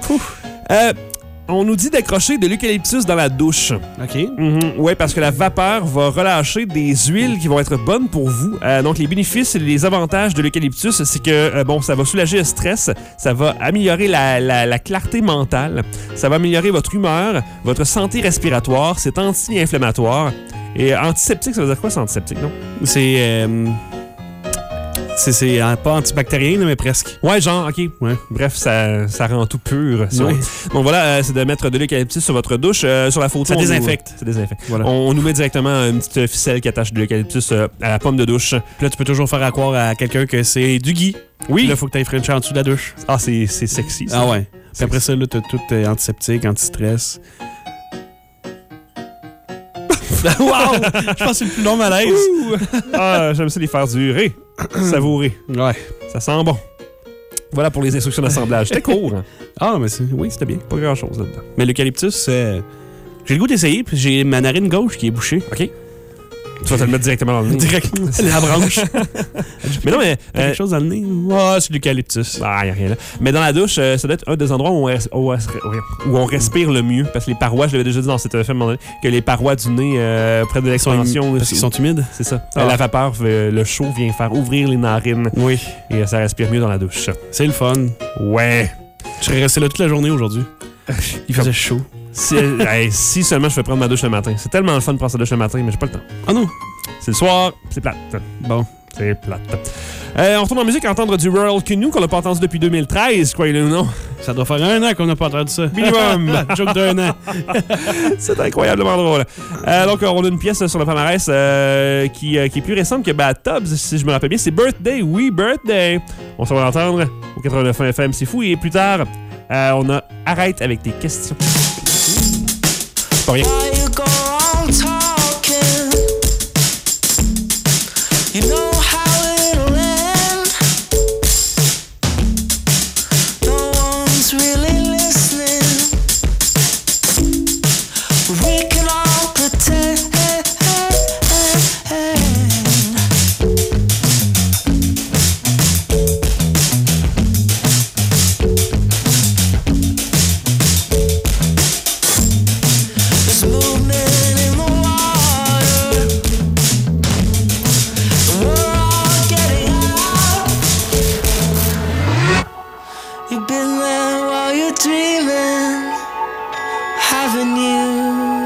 On nous dit d'accrocher de l'eucalyptus dans la douche. OK. Oui, parce que la vapeur va relâcher des huiles qui vont être bonnes pour vous. Donc, les bénéfices et les avantages de l'eucalyptus, c'est que, ça va soulager le stress, ça va améliorer la clarté mentale, ça va améliorer votre humeur, votre santé respiratoire, c'est anti-inflammatoire. Et antiseptique, ça veut dire quoi, c'est antiseptique, non? C'est pas antibactérien, mais presque. Ouais, genre, OK. Ouais. Bref, ça rend tout pur. Oui. Donc voilà, c'est de mettre de l'eucalyptus sur votre douche. Sur la photo, ça désinfecte. Ça désinfecte. Voilà. On nous met directement une petite ficelle qui attache de l'eucalyptus à la pomme de douche. Puis là, tu peux toujours faire croire à quelqu'un que c'est du gui. Oui. Puis là, il faut que tu ailles frencher en dessous de la douche. Ah, c'est sexy, ça. Ah ouais. Puis après ça, là, t'as tout antiseptique, anti-stress. Wow! Je pense que c'est le plus long malaise. Ah, j'aime ça les faire durer. Savourer. Ouais. Ça sent bon. Voilà pour les instructions d'assemblage. C'était court. Hein? Ah, mais oui, c'était bien. Pas grand-chose là-dedans. Mais l'eucalyptus, j'ai le goût d'essayer, puis j'ai ma narine gauche qui est bouchée. OK. Tu vas te le mettre directement dans le nez. Directement. La branche. Mais non, mais... quelque chose dans le nez? Ah, c'est l'eucalyptus. Ah, y a rien là. Mais dans la douche, ça doit être un des endroits où on respire le mieux. Parce que les parois, je l'avais déjà dit dans cette film, que les parois du nez, près de l'expansion... Parce qu'ils sont humides? C'est ça. La vapeur, le chaud vient faire ouvrir les narines. Oui. Et ça respire mieux dans la douche. C'est le fun. Ouais. Je serais resté là toute la journée aujourd'hui. Il faisait chaud. Si seulement je fais prendre ma douche le matin. C'est tellement le fun de prendre sa douche le matin, mais j'ai pas le temps. Ah non? C'est le soir, c'est plate. Bon. C'est plate. On retourne en musique à entendre du Royal Canoe qu'on n'a pas entendu depuis 2013, croyez-le ou non. Ça doit faire 1 an qu'on n'a pas entendu ça. Minimum. Joke d'1 an. C'est incroyablement drôle. Donc, on a une pièce sur le palmarès qui est plus récente que Bad Tubbs, si je me rappelle bien. C'est Birthday, oui, Birthday. On s'en va l'entendre au 89 FM, c'est fou. Et plus tard, on a Arrête avec tes questions. C'est pas rien. You know how it'll end. No one's really listening. We can all pretend. There's movement in the water. We're all getting out. You've been there while you're dreaming, haven't you?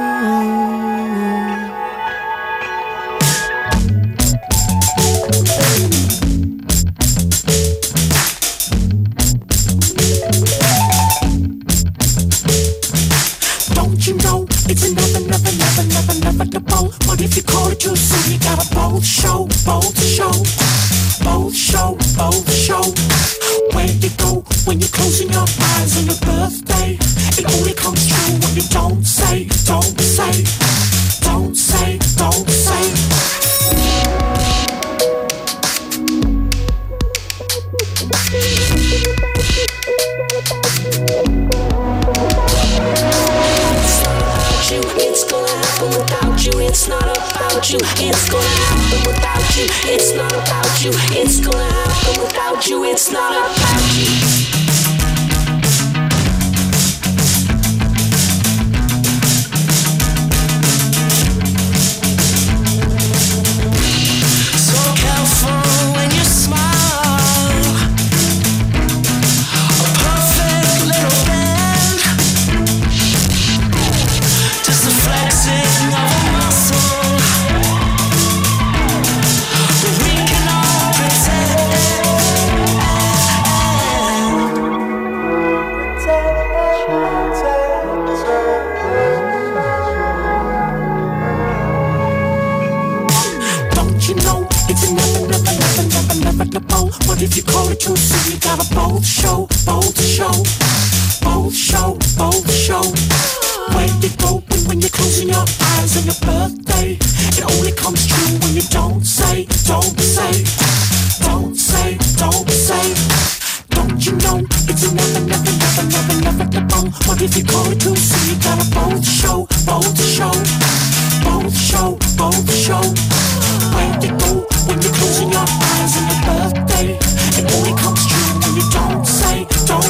Don't you know it's inevitable? What if you call it too soon? You got a bold show. Where you go when you're closing your eyes on your birthday? It only comes true when you don't say. It's gonna happen without you. It's not about you. It's gonna happen without you. It's not about you. It's gonna happen without you. It's not about you. So careful when you smile. A perfect little bend. Just the flexing of a muscle. But we can all pretend. Don't you know it's inevitable? What if you call it too soon? You got a bold show. Where you go when you're closing your eyes on your birthday? It only comes true when you don't say. Don't you know it's inevitable? What if you call it too soon? You got a bold show. Where you go when you're closing your eyes on your birthday? It only comes true when you don't say. It's not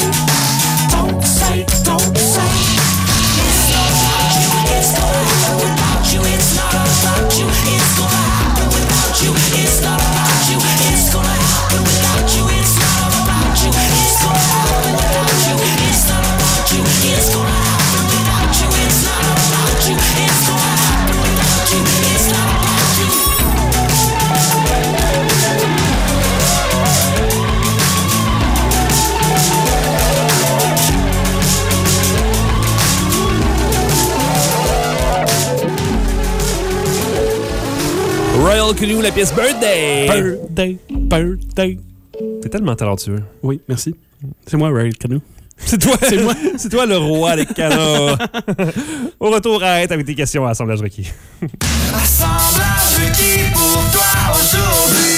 about you. It's gonna happen without you. It's not about you. It's gonna happen without you. It's not about you. It's gonna happen without you. It's not about you. It's gonna happen without you. It's not about you. It's gonna happen without you. It's not about you. It's gonna happen without you. It's not about you. Royal Canoe, la pièce Birthday. Birthday. T'es tellement talentueux. Oui, merci. C'est moi, Royal Canoe. C'est toi, c'est toi le roi des canards. Au retour, arrête avec tes questions à Assemblage requis. Assemblage requis pour toi aujourd'hui.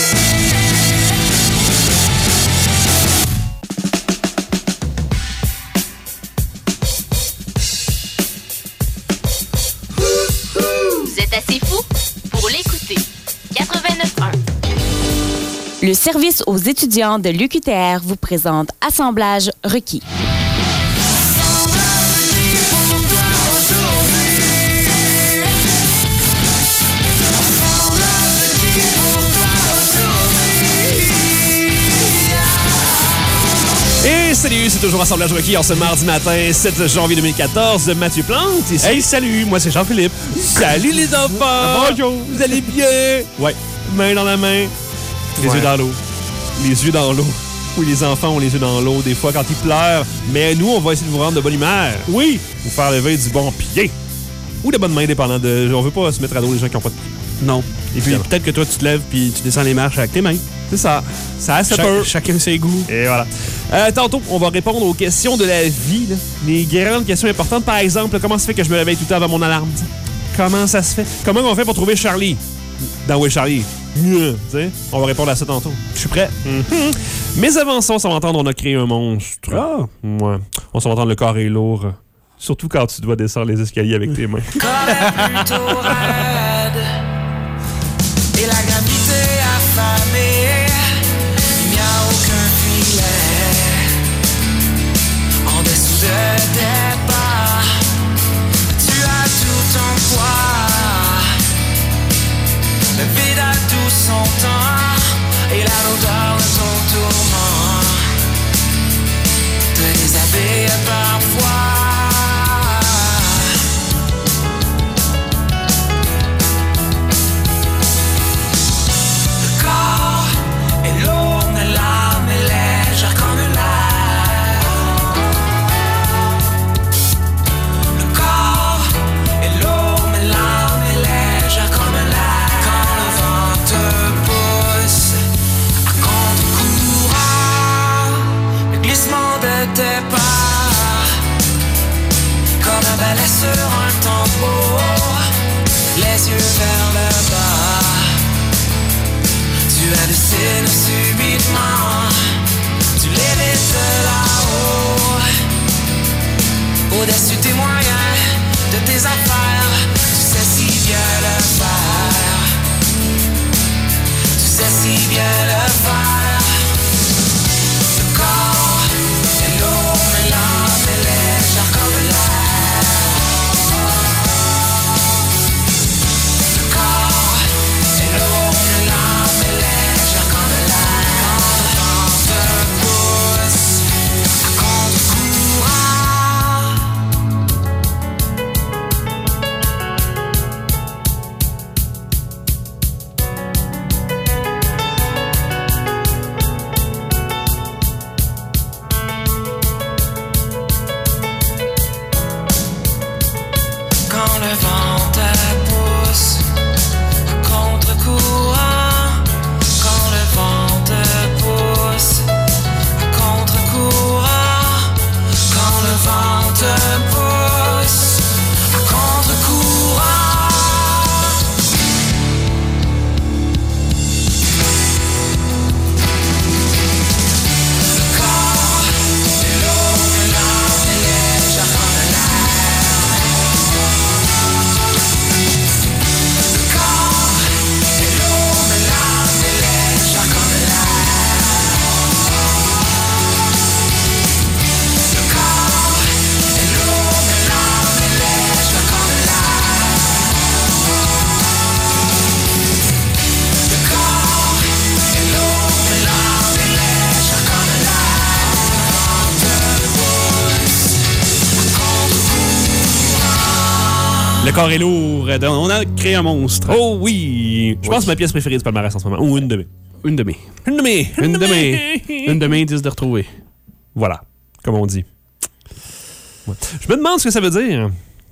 Vous êtes assez fou pour l'écouter. 89.1. Le service aux étudiants de l'UQTR vous présente Assemblage requis. Et salut, c'est toujours Assemblage requis en ce mardi matin, 7 janvier 2014. Mathieu Plante ici. Hey, salut, moi c'est Jean-Philippe. Salut les enfants! Bonjour! Vous allez bien? Ouais. Main dans la main. Les yeux dans l'eau. Les yeux dans l'eau. Oui, les enfants ont les yeux dans l'eau des fois quand ils pleurent. Mais nous, on va essayer de vous rendre de bonne humeur. Oui. Vous faire lever du bon pied. Ou de bonne main, dépendant de... On veut pas se mettre à dos les gens qui n'ont pas de pied. Non. Et puis Évidemment. peut-être que toi, tu te lèves puis tu descends les marches avec tes mains. C'est ça. Ça peut. Chacun ses goûts. Et voilà. Tantôt, on va répondre aux questions de la vie. Là. Les grandes questions importantes. Par exemple, comment ça fait que je me réveille tout le temps avant mon alarme? T'sais? Comment ça se fait? Comment on fait pour trouver Charlie? Dans Où est Charlie? T'sais? On va répondre à ça tantôt. Je suis prêt. Mais avant ça, on s'en va entendre, on a créé un monstre. Ah. Ouais. On s'en va entendre, le corps est lourd. Surtout quand tu dois descendre les escaliers avec tes mains. Plutôt raide et la gravité affamée, il n'y a aucun filet en dessous de tes pas. Tu as tout en toi, le vide a tout son temps et la lourdeur de ton tourment te déshabille parfois. Sur un tambour, les yeux vers le bas, tu hallucines subitement, tu lévites là-haut, au-dessus tes moyens, de tes affaires, tu sais si bien le faire, tu sais si bien le faire. Le corps est lourd, mais l'âme est légère comme l'air. Le corps est lourd. On a créé un monstre. Oh oui! Je pense que c'est ma pièce préférée du palmarès en ce moment. Ou une de mes. Une de mes. Une de mes! Une de mes. Une de mes 10 de retrouver. Voilà, comme on dit. Ouais. Je me demande ce que ça veut dire.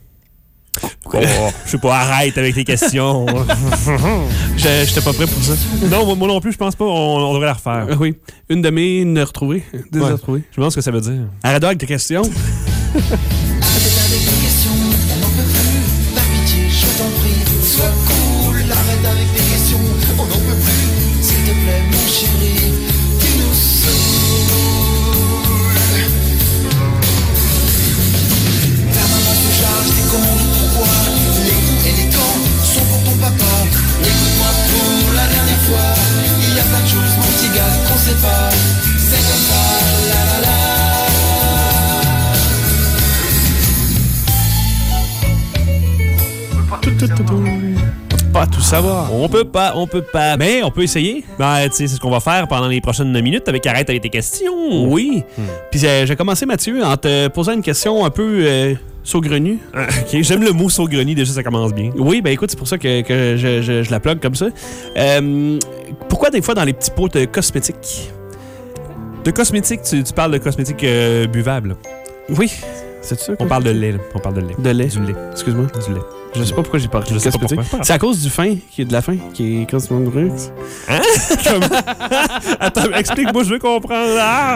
Oh, je sais pas, arrête avec les questions. J'étais pas prêt pour ça. Non, moi non plus, je pense pas. On devrait la refaire. Oui. Une de mes, une de retrouver. 10 de Ouais. retrouver. Je me demande ce que ça veut dire. Arrête avec tes questions. Arrête avec tes questions, on n'en peut plus. Par pitié, je t'en prie, sois cool. Arrête avec tes questions, on n'en peut plus. S'il te plaît, mon chéri, tu nous saoules. Ta maman se charge des comptes, pourquoi? Les où et les quand sont pour ton papa. Écoute-moi pour la dernière fois. Il y a plein de choses, mon petit gars, qu'on sait pas. C'est comme ça, la la la. Pas tout savoir. On peut pas. Mais on peut essayer. Ben, tu sais, c'est ce qu'on va faire pendant les prochaines minutes avec Arrête avec tes questions. Oui. Puis j'ai commencé, Mathieu, en te posant une question un peu Saugrenu. OK, j'aime le mot saugrenu, déjà, ça commence bien. Oui, ben écoute, c'est pour ça que je la plug comme ça. Pourquoi des fois dans les petits pots de cosmétiques? De cosmétiques, tu parles de cosmétiques buvables. Oui, c'est ça? On parle de lait, là. On parle de lait. De lait. Du lait. Excuse-moi. Du lait. Je sais pas pourquoi j'ai parlé de Je sais pas cosmétiques. pourquoi. C'est à cause du fin, de la fin, qui est constamment brûlée. Hein? Attends, explique-moi, je veux comprendre.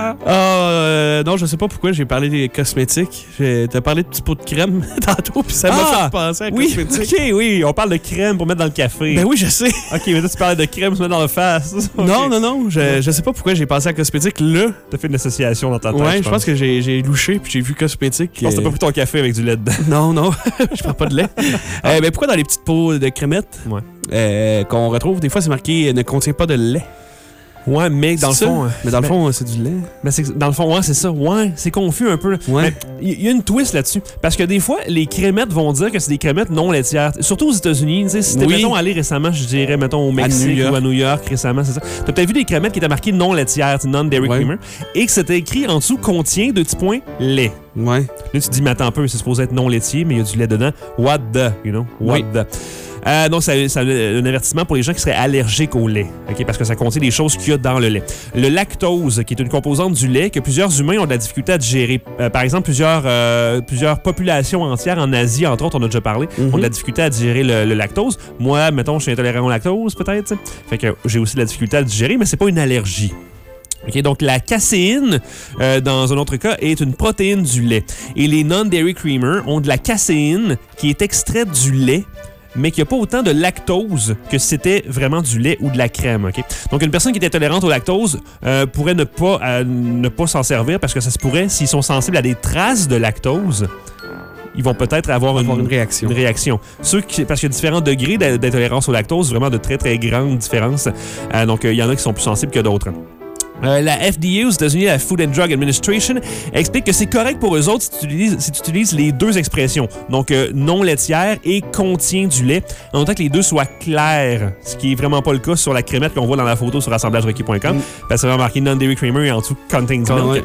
Non, je sais pas pourquoi j'ai parlé des cosmétiques. T'as parlé de petits pots de crème tantôt, puis ça m'a fait penser à oui, cosmétiques. OK, oui, on parle de crème pour mettre dans le café. Ben oui, je sais. OK, mais là, tu parlais de crème pour mettre dans le face. Okay. Non, je sais pas pourquoi j'ai pensé à cosmétiques là. T'as fait une association dans ta tête. Ouais, je pense que j'ai louché, puis j'ai vu cosmétiques. Je pense que t'as pas pris ton café avec du lait dedans. Non, je prends pas de lait. Ben pourquoi dans les petites pots de crémettes qu'on retrouve, des fois, c'est marqué « ne contient pas de lait ». Ouais, mais dans le fond... Mais dans le fond, c'est du lait. Mais dans le fond, ouais, c'est ça. Ouais, c'est confus un peu. Ouais. Il y a une twist là-dessus. Parce que des fois, les crémettes vont dire que c'est des crémettes non laitières. Surtout aux États-Unis. Si t'es, mettons, allé récemment, je dirais, mettons, au Mexique ou à New York récemment, c'est ça. T'as peut-être vu des crémettes qui étaient marquées non laitières, non-dairy creamer, et que c'était écrit en dessous contient de petits points lait. Ouais. Là, tu te dis, mais attends un peu, c'est supposé être non laitier, mais il y a du lait dedans. What the, you know? What the. Donc, c'est un avertissement pour les gens qui seraient allergiques au lait, okay? Parce que ça contient des choses qu'il y a dans le lait. Le lactose, qui est une composante du lait que plusieurs humains ont de la difficulté à digérer. Par exemple, plusieurs populations entières en Asie, entre autres, on a déjà parlé, ont de la difficulté à digérer le lactose. Moi, mettons, je suis intolérant au lactose, peut-être. T'sais. Fait que j'ai aussi de la difficulté à le digérer, mais c'est pas une allergie. Okay, donc, la caséine, dans un autre cas, est une protéine du lait. Et les non-dairy creamers ont de la caséine qui est extraite du lait, mais qu'il n'y a pas autant de lactose que si c'était vraiment du lait ou de la crème. Okay? Donc, une personne qui est intolérante au lactose pourrait ne pas s'en servir parce que ça se pourrait, s'ils sont sensibles à des traces de lactose, ils vont peut-être avoir une réaction. Parce qu'il y a différents degrés d'intolérance au lactose, vraiment de très, très grandes différences. Donc, il y en a qui sont plus sensibles que d'autres. La FDA aux États-Unis, la Food and Drug Administration, explique que c'est correct pour eux autres si tu utilises les deux expressions, donc non laitière et contient du lait, en autant que les deux soient clairs, ce qui est vraiment pas le cas sur la crémette qu'on voit dans la photo sur assemblagerequis.com, parce que c'est marqué non-dairy creamer et en dessous contains milk.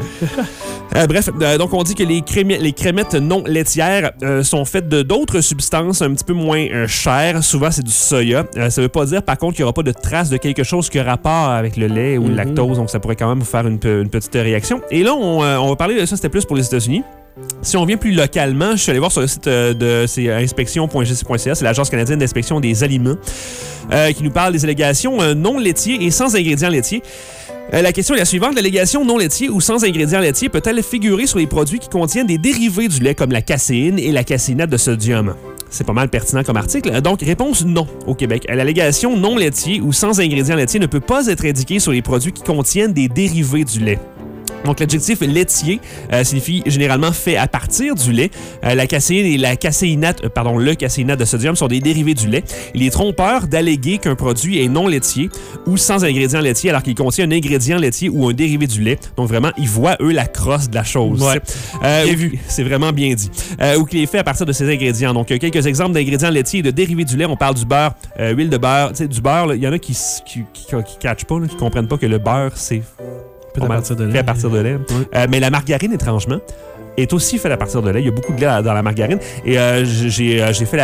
Bref, donc on dit que les crémettes non laitières sont faites d'autres substances un petit peu moins chères. Souvent, c'est du soya. Ça veut pas dire, par contre, qu'il n'y aura pas de traces de quelque chose qui a rapport avec le lait ou le lactose. Donc, ça pourrait quand même vous faire une petite réaction. Et là, on va parler de ça, c'était plus pour les États-Unis. Si on vient plus localement, je suis allé voir sur le site de inspection.gc.ca, c'est l'Agence canadienne d'inspection des aliments, qui nous parle des allégations non laitiers et sans ingrédients laitiers. La question est la suivante. L'allégation non laitier ou sans ingrédients laitiers peut-elle figurer sur les produits qui contiennent des dérivés du lait comme la caséine et la caseinate de sodium? C'est pas mal pertinent comme article. Donc, réponse non au Québec. L'allégation non laitier ou sans ingrédients laitiers ne peut pas être indiquée sur les produits qui contiennent des dérivés du lait. Donc, l'adjectif laitier signifie généralement fait à partir du lait. La caséine et la caséinate, le caséinate de sodium sont des dérivés du lait. Il est trompeur d'alléguer qu'un produit est non laitier ou sans ingrédient laitier alors qu'il contient un ingrédient laitier ou un dérivé du lait. Donc, vraiment, ils voient, eux, la crosse de la chose. Ouais. Bien vu. C'est vraiment bien dit. Ou qu'il est fait à partir de ces ingrédients. Donc, quelques exemples d'ingrédients laitiers et de dérivés du lait. On parle du beurre, huile de beurre. Tu sais, du beurre, il y en a qui catchent pas, qui comprennent pas que le beurre, c'est fait à partir de lait. Ouais. Mais la margarine, étrangement, est aussi faite à partir de lait. Il y a beaucoup de lait dans la margarine. Et j'ai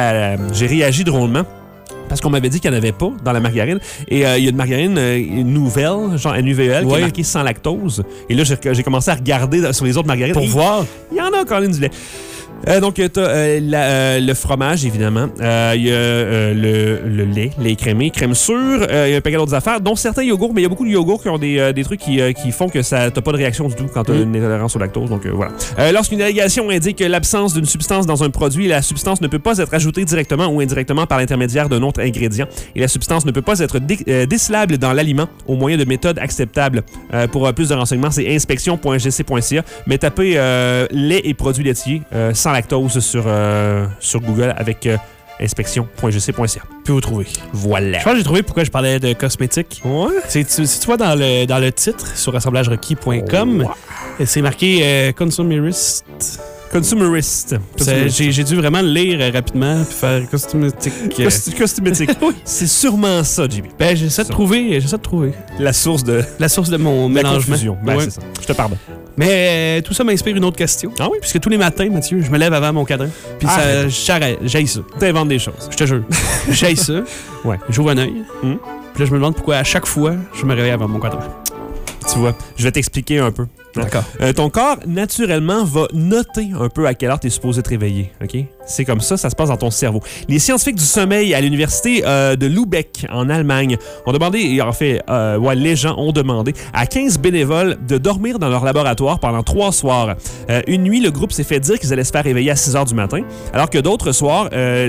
réagi drôlement. Parce qu'on m'avait dit qu'il n'y en avait pas dans la margarine. Et il y a une margarine nouvelle, genre NUVL, qui est marquée sans lactose. Et là, j'ai commencé à regarder sur les autres margarines. Pour voir. Il y en a quand même du lait. Donc, tu as le fromage, évidemment. Il y a le lait écrémé, crème sûre. Il y a un paquet d'autres affaires, dont certains yogourts, mais il y a beaucoup de yogourts qui ont des trucs qui font que ça t'as pas de réaction du tout quand tu as une intolérance au lactose. Donc, voilà. Lorsqu'une allégation indique l'absence d'une substance dans un produit, la substance ne peut pas être ajoutée directement ou indirectement par l'intermédiaire d'un autre ingrédient. Et la substance ne peut pas être décelable dans l'aliment au moyen de méthodes acceptables. Pour plus de renseignements, c'est inspection.gc.ca. Mais tapez lait et produits laitiers sans lactose sur Google avec inspection.gc.ca. Puis vous trouver. Voilà. Je pense que j'ai trouvé pourquoi je parlais de cosmétiques. Ouais. Si tu vois dans le titre sur assemblagerequis.com, c'est marqué Consumerist. Consumerist. J'ai dû vraiment le lire rapidement puis faire cosmétique. Cosmétique. Oui. C'est sûrement ça, Jimmy. Ben, j'essaie de trouver la source de mon mélangement. Confusion. Ben, c'est ça. Je te pardonne. Mais tout ça m'inspire une autre question. Ah oui? Puisque tous les matins, Mathieu, je me lève avant mon cadran. Puis j'haïs ça. T'inventes des choses. Je te jure. J'haïs ça. Ouais. J'ouvre un œil. Hum. Puis là, je me demande pourquoi à chaque fois, je me réveille avant mon cadran. Tu vois, je vais t'expliquer un peu. D'accord. Ton corps, naturellement, va noter un peu à quelle heure tu es supposé te réveiller. OK? C'est comme ça se passe dans ton cerveau. Les scientifiques du sommeil à l'université de Lübeck, en Allemagne, ont demandé, et en fait, les gens ont demandé à 15 bénévoles de dormir dans leur laboratoire pendant 3 soirs. Une nuit, le groupe s'est fait dire qu'ils allaient se faire réveiller à 6 heures du matin, alors que d'autres soirs,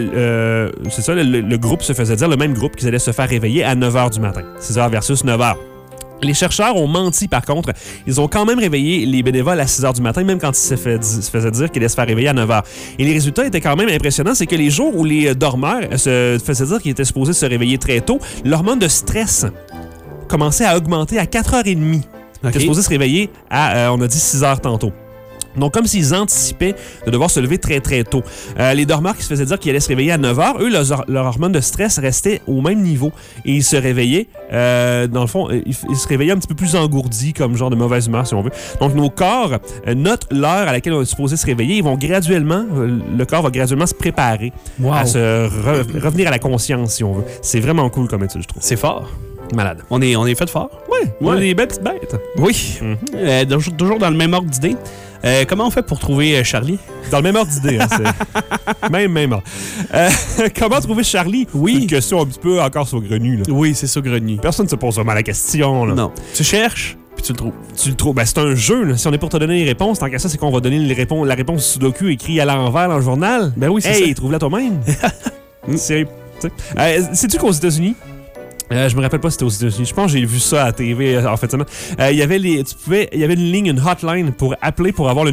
c'est ça, le groupe se faisait dire, le même groupe, qu'ils allaient se faire réveiller à 9 heures du matin. 6 heures versus 9 heures. Les chercheurs ont menti, par contre. Ils ont quand même réveillé les bénévoles à 6 heures du matin, même quand ils se faisaient dire qu'ils allaient se faire réveiller à 9 heures. Et les résultats étaient quand même impressionnants. C'est que les jours où les dormeurs se faisaient dire qu'ils étaient supposés se réveiller très tôt, l'hormone de stress commençait à augmenter à 4h30. Ils étaient supposés se réveiller à, on a dit 6 heures tantôt. Donc, comme s'ils anticipaient de devoir se lever très, très tôt. Les dormeurs qui se faisaient dire qu'ils allaient se réveiller à 9 heures, eux, leur hormone de stress restait au même niveau. Et ils se réveillaient, dans le fond, ils se réveillaient un petit peu plus engourdis, comme genre de mauvaise humeur, si on veut. Donc, nos corps notent l'heure à laquelle on est supposé se réveiller. Ils vont graduellement, le corps va graduellement se préparer à se revenir à la conscience, si on veut. C'est vraiment cool comme étude, je trouve. C'est fort. Malade. On est fait fort. Oui, on est des belles petites bêtes. Oui. Toujours dans le même ordre d'idée. Comment on fait pour trouver Charlie? Dans le même ordre d'idée. Hein, même ordre. Comment trouver Charlie? Oui. C'est une question un petit peu encore saugrenu. Là. Oui, c'est saugrenu. Personne ne se pose vraiment la question. Là. Non. Tu cherches, puis tu le trouves. Tu le trouves. Ben, c'est un jeu. Là. Si on est pour te donner les réponses, tant qu'à ça, c'est qu'on va donner la réponse Sudoku écrite à l'envers dans le journal. Ben oui, c'est ça. Hey, trouve-la toi-même. Sérieux. Sais-tu qu'aux États-Unis, je me rappelle pas si c'était aux États-Unis. Je pense que j'ai vu ça à la TV en fait. Il y avait une ligne, une hotline pour appeler pour avoir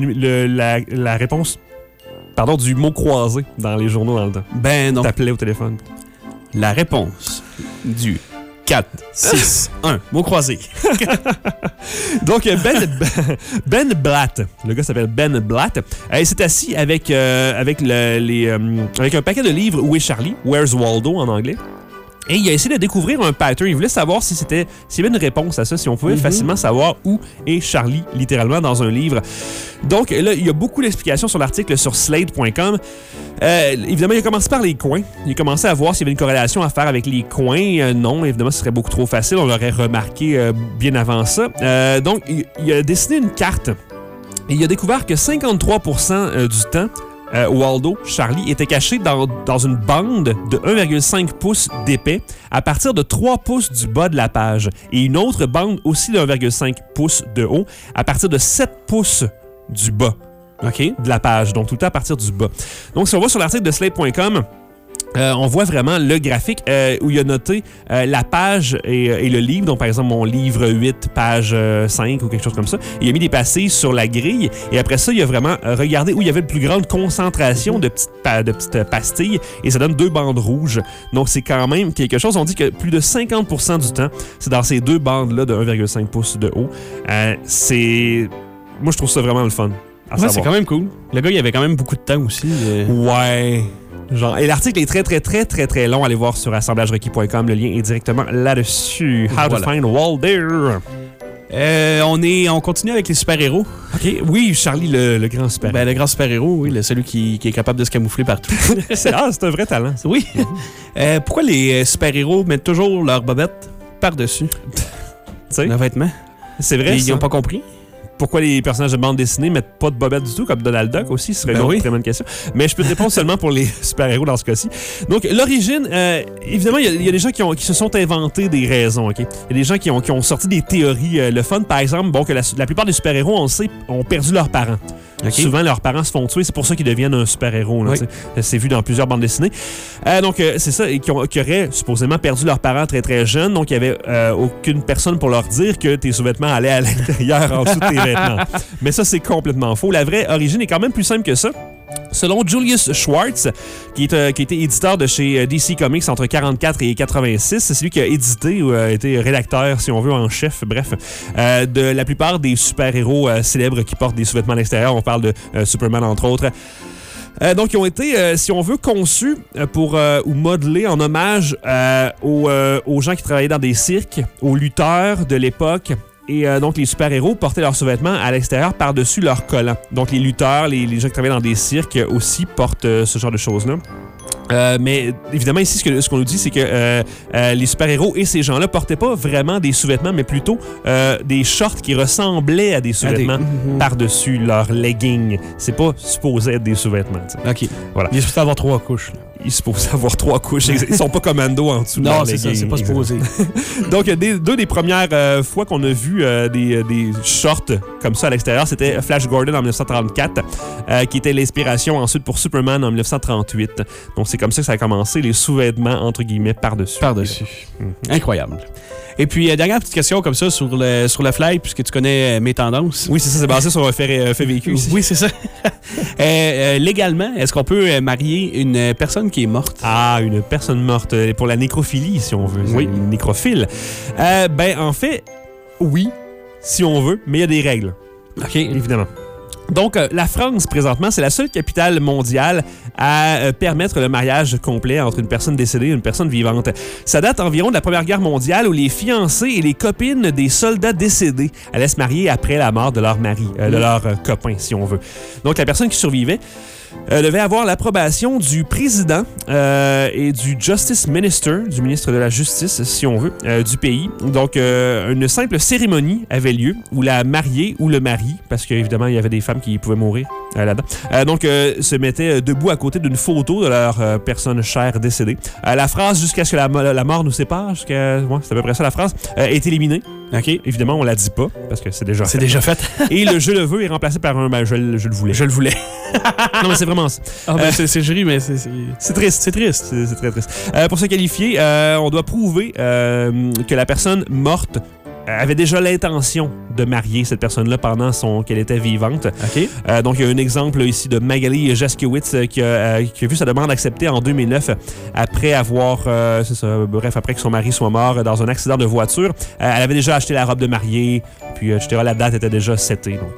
la réponse du mot croisé dans les journaux dans le temps. Ben non. T'appelais au téléphone. La réponse du 4, 6, 1. Mot croisé. Donc, Ben Blatt, le gars s'appelle Ben Blatt, il s'est assis avec un paquet de livres Où est Charlie? Where's Waldo en anglais. Et il a essayé de découvrir un pattern. Il voulait savoir s'il y avait une réponse à ça, si on pouvait facilement savoir où est Charlie, littéralement, dans un livre. Donc là, il y a beaucoup d'explications sur l'article sur Slate.com. Évidemment, il a commencé par les coins. Il a commencé à voir s'il y avait une corrélation à faire avec les coins. Non, évidemment, ce serait beaucoup trop facile. On l'aurait remarqué bien avant ça. Donc, il a dessiné une carte. Et il a découvert que 53% du temps, Waldo, Charlie, était caché dans une bande de 1,5 pouces d'épais à partir de 3 pouces du bas de la page et une autre bande aussi de 1,5 pouces de haut à partir de 7 pouces du bas de la page. Donc, tout le temps à partir du bas. Donc, si on va sur l'article de Slate.com, on voit vraiment le graphique où il y a noté la page et le livre. Donc, par exemple, mon livre 8, page 5 ou quelque chose comme ça. Il a mis des pastilles sur la grille. Et après ça, il a vraiment regardé où il y avait la plus grande concentration de petites pastilles. Et ça donne 2 bandes rouges. Donc, c'est quand même quelque chose. On dit que plus de 50% du temps, c'est dans ces 2 bandes-là de 1,5 pouces de haut. Moi, je trouve ça vraiment le fun. Ouais, c'est quand même cool. Le gars, il avait quand même beaucoup de temps aussi. Ouais. Et l'article est très, très, très, très, très long. Allez voir sur assemblagerequis.com. Le lien est directement là-dessus. How to find Waldo. On continue avec les super-héros. OK. Oui, Charlie, le grand super-héros. Ben, le grand super-héros, oui, celui qui est capable de se camoufler partout. C'est un vrai talent. Ça. Oui. Pourquoi les super-héros mettent toujours leur bobette par-dessus le vêtement? C'est vrai, ils n'ont pas compris. Pourquoi les personnages de bande dessinée mettent pas de bobette du tout, comme Donald Duck aussi, ce serait une très bonne question. Mais je peux te répondre seulement pour les super-héros dans ce cas-ci. Donc, l'origine, évidemment, il y a des gens qui se sont inventés des raisons. Okay? Il y a des gens qui ont sorti des théories. Le fun, par exemple, que la plupart des super-héros, on le sait, ont perdu leurs parents. Okay. Souvent, leurs parents se font tuer. C'est pour ça qu'ils deviennent un super-héros. Oui. C'est vu dans plusieurs bandes dessinées. Donc, c'est ça, qui auraient supposément perdu leurs parents très, très jeunes. Donc, il n'y avait aucune personne pour leur dire que tes sous-vêtements allaient à l'intérieur en dessous de tes vêtements. Mais ça, c'est complètement faux. La vraie origine est quand même plus simple que ça. Selon Julius Schwartz, qui était éditeur de chez DC Comics entre 1944 et 1986, c'est lui qui a édité ou a été rédacteur, si on veut, en chef, bref, de la plupart des super-héros célèbres qui portent des sous-vêtements à l'extérieur. On parle de Superman, entre autres. Donc, ils ont été, si on veut, conçus ou modelés en hommage aux gens qui travaillaient dans des cirques, aux lutteurs de l'époque, Et donc, les super-héros portaient leurs sous-vêtements à l'extérieur par-dessus leurs collants. Donc, les lutteurs, les gens qui travaillent dans des cirques aussi portent ce genre de choses-là. Mais évidemment, ici, ce qu'on nous dit, c'est que les super-héros et ces gens-là portaient pas vraiment des sous-vêtements, mais plutôt des shorts qui ressemblaient à des sous-vêtements par-dessus leurs leggings. C'est pas supposé être des sous-vêtements. T'sais. OK. Voilà. Il est supposé avoir 3 couches. Là. Ils sont supposés avoir 3 couches. Ils sont pas commando en dessous de Non, leurs c'est leggings. ça, c'est pas supposé. Donc, deux des premières fois qu'on a vu des shorts comme ça à l'extérieur, c'était Flash Gordon en 1934, qui était l'inspiration ensuite pour Superman en 1938. Donc, c'est comme ça que ça a commencé, les sous-vêtements, entre guillemets, par-dessus. Par-dessus. Incroyable. Et puis, dernière petite question comme ça sur le fly, puisque tu connais mes tendances. Oui, c'est ça, c'est basé sur un fait vécu ici. Oui, c'est ça. Légalement, est-ce qu'on peut marier une personne qui est morte? Ah, une personne morte pour la nécrophilie, si on veut. Oui. Une nécrophile. En fait, oui, si on veut, mais il y a des règles. OK. Évidemment. Donc, la France, présentement, c'est la seule capitale mondiale à permettre le mariage complet entre une personne décédée et une personne vivante. Ça date environ de la Première Guerre mondiale où les fiancés et les copines des soldats décédés allaient se marier après la mort de leur mari, de leur copain, si on veut. Donc, la personne qui survivait devait avoir l'approbation du président et du Justice Minister, du ministre de la Justice, si on veut, du pays. Donc, une simple cérémonie avait lieu où la mariée ou le mari, parce qu'évidemment, il y avait des femmes qui pouvaient mourir là-dedans, se mettaient debout à côté d'une photo de leur personne chère décédée. La phrase « Jusqu'à ce que la mort nous sépare », c'est à peu près ça la phrase, est éliminée. OK. Évidemment, on la dit pas, parce que c'est déjà fait. C'est déjà fait. Et le « je le veux » est remplacé par un « je le voulais ». Je le voulais. Non, mais c'est vraiment ça. Ah, ben, c'est jury, mais c'est triste. C'est triste. C'est très triste. Pour se qualifier, on doit prouver que la personne morte avait déjà l'intention de marier cette personne-là pendant qu'elle était vivante. OK. Donc, il y a un exemple ici de Magali Jaskiewicz qui a vu sa demande acceptée en 2009 après avoir, après que son mari soit mort dans un accident de voiture. Elle avait déjà acheté la robe de mariée, puis etc. La date était déjà setée, donc...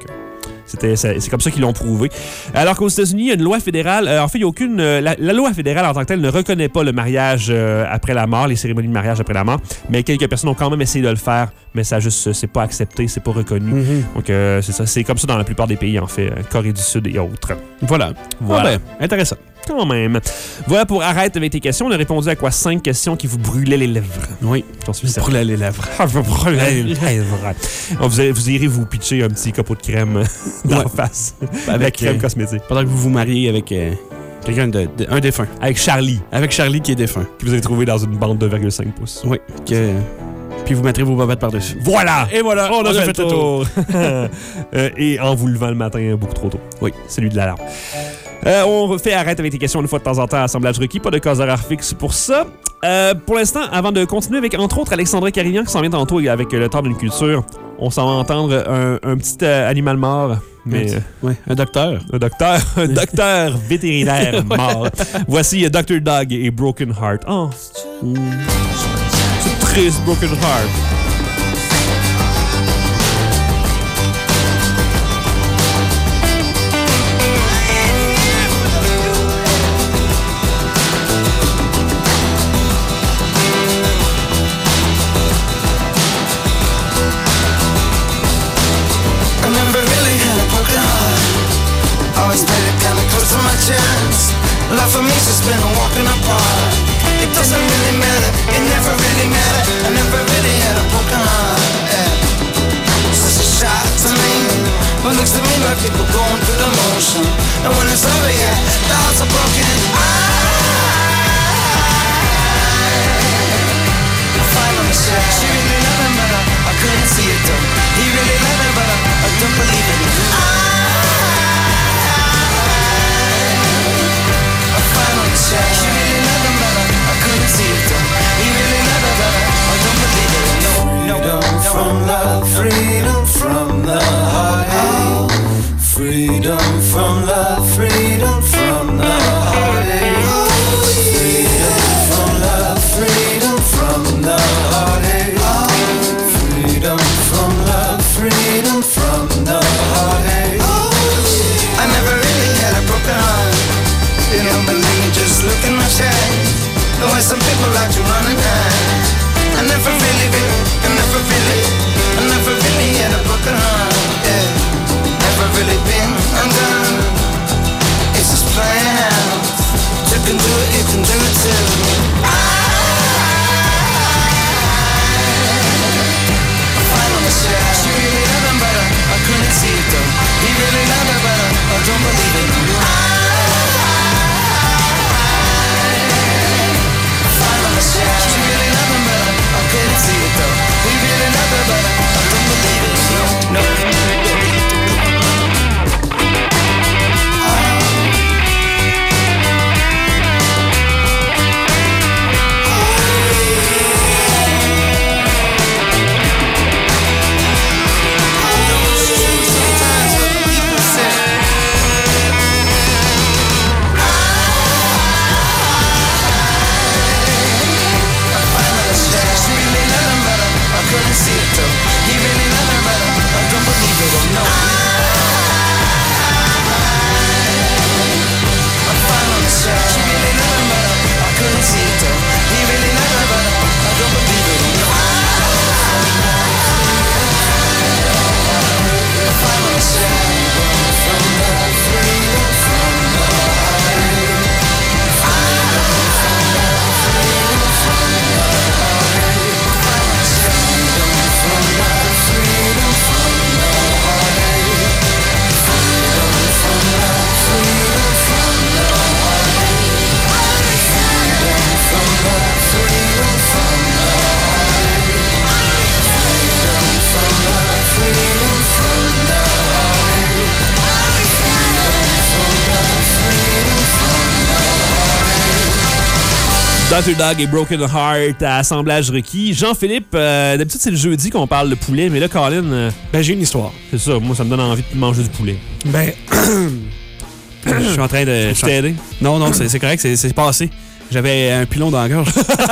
C'est comme ça qu'ils l'ont prouvé. Alors qu'aux États-Unis, il y a une loi fédérale. En fait, il n'y a aucune. La loi fédérale en tant que telle ne reconnaît pas le mariage après la mort, les cérémonies de mariage après la mort. Mais quelques personnes ont quand même essayé de le faire, mais ça juste, c'est pas accepté, c'est pas reconnu. Donc, c'est ça. C'est comme ça dans la plupart des pays, en fait, Corée du Sud et autres. Voilà. Ah ben, intéressant. Quand même. Voilà pour Arrête avec tes questions. On a répondu à quoi? 5 questions qui vous brûlaient les lèvres. Oui. J'en suis certain. Brûler les lèvres. Vous brûlez les lèvres. Vous irez vous pitcher un petit copeau de crème dans la face. Avec crème cosmétique. Pendant que vous vous mariez avec quelqu'un un défunt. Avec Charlie. Avec Charlie qui est défunt. Que vous avez trouvé dans une bande de 2,5 pouces. Oui. Puis vous mettrez vos bobettes par-dessus. Voilà! Et voilà, on a fait le tour. Et en vous levant le matin beaucoup trop tôt. Oui. Celui de l'alarme. On fait Arrête avec tes questions une fois de temps en temps à Assemblage requis. Pas de cause horaire fixe pour ça. Pour l'instant, avant de continuer avec, entre autres, Alexandre Carignan qui s'en vient tantôt avec le temps d'une culture, on s'en va entendre un petit animal mort. Mais, un docteur. Un docteur vétérinaire mort. Voici Dr. Dog et Broken Heart. Oh, c'est triste, Broken Heart. Life for me's just been a walk in the park. It doesn't really matter, it never really mattered. I never really had a broken heart. Yeah. Such a shock to me, but looks to me like people going through the motion. And when it's over, yeah, the hearts are broken. I finally said she really loved him, but I couldn't see it though. He really loved me, but I don't believe it. She really loved him, but I couldn't see it though. He really loved her, but I don't believe it. No. Freedom from love, freedom from the heartache. Freedom from love, freedom from the heartache. Freedom from love, freedom from the heartache. Freedom from love, freedom from the heartache. I never really had a broken heart. You don't believe me, just look in my chest. The way some people like to run and hide. I never really broken heart, yeah. Never really been undone. It's just playing out. You can do it, you can do it too. She really loved him, but I couldn't see it though. He really loved her, but I don't believe it. She really loved him, but I couldn't see it though. He really loved her, but I don't believe it. No, no. Dr. Dog et Broken Heart à assemblage requis. Jean-Philippe, d'habitude c'est le jeudi qu'on parle de poulet, mais là, Colin... Ben, j'ai une histoire. C'est ça, moi ça me donne envie de manger du poulet. Ben, je suis en train de... Je t'ai aidé? Non, c'est correct, c'est passé. J'avais un pilon dans la gorge.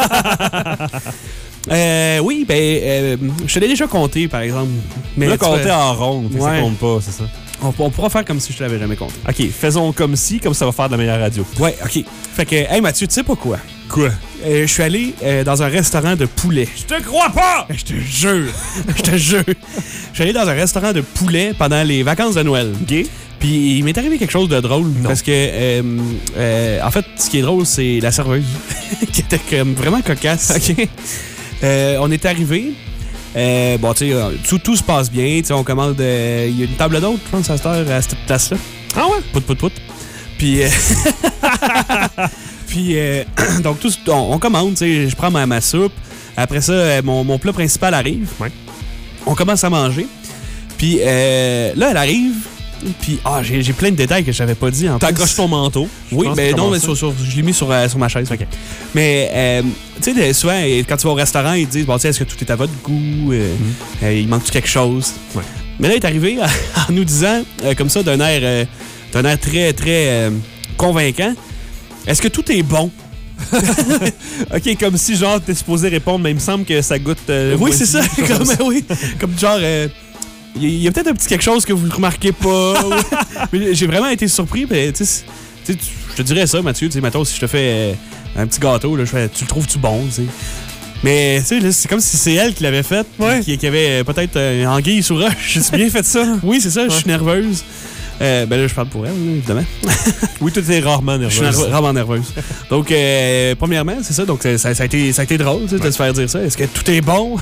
Oui, je te l'ai déjà compté, par exemple. Mais là, compté en ronde, ouais. Ça compte pas, c'est ça. On pourra faire comme si je te l'avais jamais compté. OK, faisons comme ça va faire de la meilleure radio. Ouais, OK. Fait que, hey Mathieu, tu sais pas quoi? Quoi? Je suis allé dans un restaurant de poulet. Je te crois pas! Je te jure. Je te jure. Je suis allé dans un restaurant de poulet pendant les vacances de Noël. OK. Puis il m'est arrivé quelque chose de drôle. Non. Parce que, en fait, ce qui est drôle, c'est la serveuse. qui était comme vraiment cocasse. OK. On est arrivé. Bon, tu sais, tout se passe bien. Tu sais, on commande. Il y a une table d'hôte, je pense, à cette place-là. Ah ouais? Pout. Puis. Puis, donc, on commande, tu sais, je prends ma soupe. Après ça, mon plat principal arrive. Ouais. On commence à manger. Puis là, elle arrive. Puis, j'ai plein de détails que je n'avais pas dit. T'accroches ton manteau. Oui, mais non, mais je l'ai mis sur ma chaise. OK. Mais, tu sais, souvent, quand tu vas au restaurant, ils te disent, bon, tu sais, est-ce que tout est à votre goût? Il manque-tu quelque chose? Ouais. Mais là, il est arrivé en nous disant, comme ça, d'un air très, très convaincant, est-ce que tout est bon? OK, comme si, genre, t'es supposé répondre, mais il me semble que ça goûte... oui, c'est ça. Comme genre... Il y a peut-être un petit quelque chose que vous ne remarquez pas. Mais j'ai vraiment été surpris. Mais, je te dirais ça, Mathieu. Mettons, si je te fais un petit gâteau, là, tu le trouves-tu bon? T'sais? Mais c'est comme si c'est elle qui l'avait fait. Ouais. Qui avait peut-être anguille sous roche. J'ai bien fait ça. Oui, c'est ça. Je suis nerveuse. Ben là, je parle pour elle, évidemment. Oui, toi, t'es rarement nerveuse. Je suis rarement nerveuse. Donc, premièrement, c'est ça. Donc, ça a été drôle de se faire dire ça. Est-ce que tout est bon?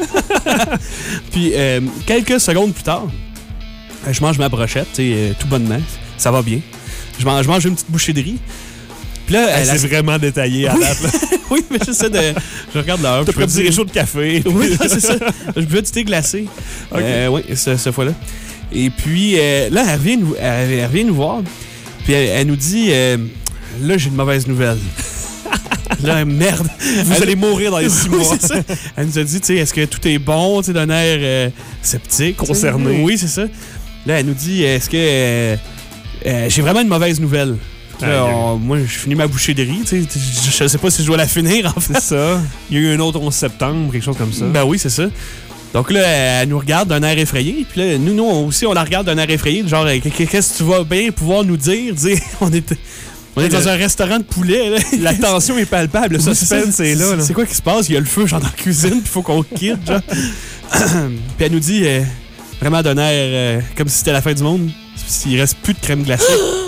Puis, quelques secondes plus tard, je mange ma brochette, tout bonnement. Ça va bien. Je mange une petite bouchée de riz. Puis là, c'est vraiment détaillé à date. Là. Oui, mais j'essaie de... Je regarde l'heure. T'as pris du réchaud de café. Oui, c'est ça. Je buvais du thé glacé. Okay. Oui, cette fois-là. Et puis, là, elle revient nous voir. Puis, elle nous dit, là, j'ai une mauvaise nouvelle. Là, merde. Vous allez mourir dans les 6 mois. C'est ça. Elle nous a dit, tu sais, est-ce que tout est bon, tu sais, d'un air sceptique. Concerné. T'sais. Oui, c'est ça. Là, elle nous dit, est-ce que j'ai vraiment une mauvaise nouvelle? Là, moi, je finis ma bouchée de riz, tu sais. Je sais pas si je dois la finir, en fait. C'est ça. Il y a eu un autre 11 septembre, quelque chose comme ça. Ben oui, c'est ça. Donc là, elle nous regarde d'un air effrayé. Puis là, nous aussi, on la regarde d'un air effrayé. Genre, qu'est-ce que tu vas bien pouvoir nous dire? On est dans un restaurant de poulet. Là. La tension est palpable. Le suspense est là. C'est quoi qui se passe? Il y a le feu, genre, dans la cuisine. Puis il faut qu'on quitte, genre. Puis elle nous dit, vraiment d'un air comme si c'était la fin du monde. Il reste plus de crème glacée.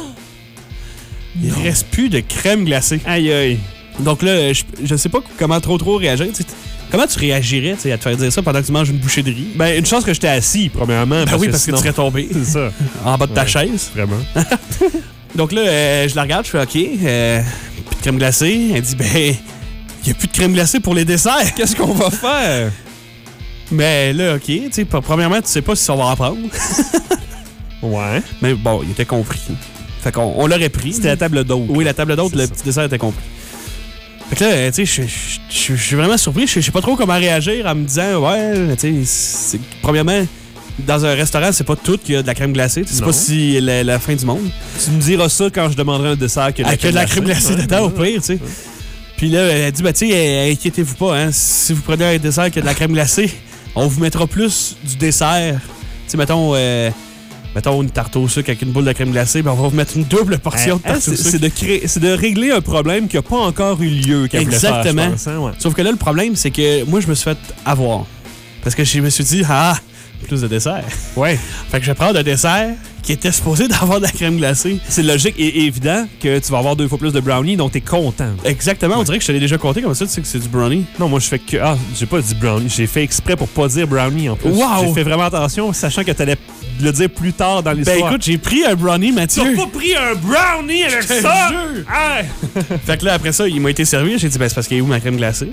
Il reste plus de crème glacée. Aïe, aïe. Donc là, je sais pas comment trop réagir. T'sais, comment tu réagirais à te faire dire ça pendant que tu manges une bouchée de riz? Ben, une chance que j'étais assis, premièrement. Ben oui, parce que tu serais tombé. C'est ça. En bas de ta chaise. Vraiment. Donc là, je la regarde, je fais OK, plus de crème glacée. Elle dit, ben, il n'y a plus de crème glacée pour les desserts. Qu'est-ce qu'on va faire? Mais là, OK, tu sais, premièrement, tu sais pas si on va en prendre. Ouais. Mais bon, il était compris. Fait qu'on l'aurait pris. C'était la table d'hôte. Oui, la table d'hôte, le petit dessert était compris. Fait que là, tu sais, je suis vraiment surpris. Je sais pas trop comment réagir en me disant, ouais, tu sais, premièrement, dans un restaurant, c'est pas tout qu'il y a de la crème glacée. C'est pas si la fin du monde. Tu me diras ça quand je demanderai un dessert qui a de la crème glacée dedans, au pire, tu sais. Puis là, elle dit, ben, tu sais, inquiétez-vous pas, hein. Si vous prenez un dessert qui a de la crème glacée, on vous mettra plus du dessert. Tu sais, mettons une tarte au sucre avec une boule de crème glacée, ben on va vous mettre une double portion de tarte au sucre. C'est de régler un problème qui n'a pas encore eu lieu. Exactement. Faire, je pense, hein, ouais. Sauf que là, le problème, c'est que moi, je me suis fait avoir. Parce que je me suis dit, plus de dessert. Ouais. Fait que je prends un dessert qui était supposé d'avoir de la crème glacée. C'est logique et évident que tu vas avoir 2 fois plus de brownie, donc t'es content. Exactement. Ouais. On dirait que je te l'ai déjà compté comme ça, tu sais que c'est du brownie. Non, moi, je fais que... j'ai pas dit brownie. J'ai fait exprès pour pas dire brownie, en plus. Wow! J'ai fait vraiment attention, sachant que t'allais le dire plus tard dans l'histoire. Ben écoute, j'ai pris un brownie, Mathieu. T'as pas pris un brownie avec ça? Ah! Fait que là, après ça, il m'a été servi. J'ai dit, ben c'est parce qu'il y a où ma crème glacée?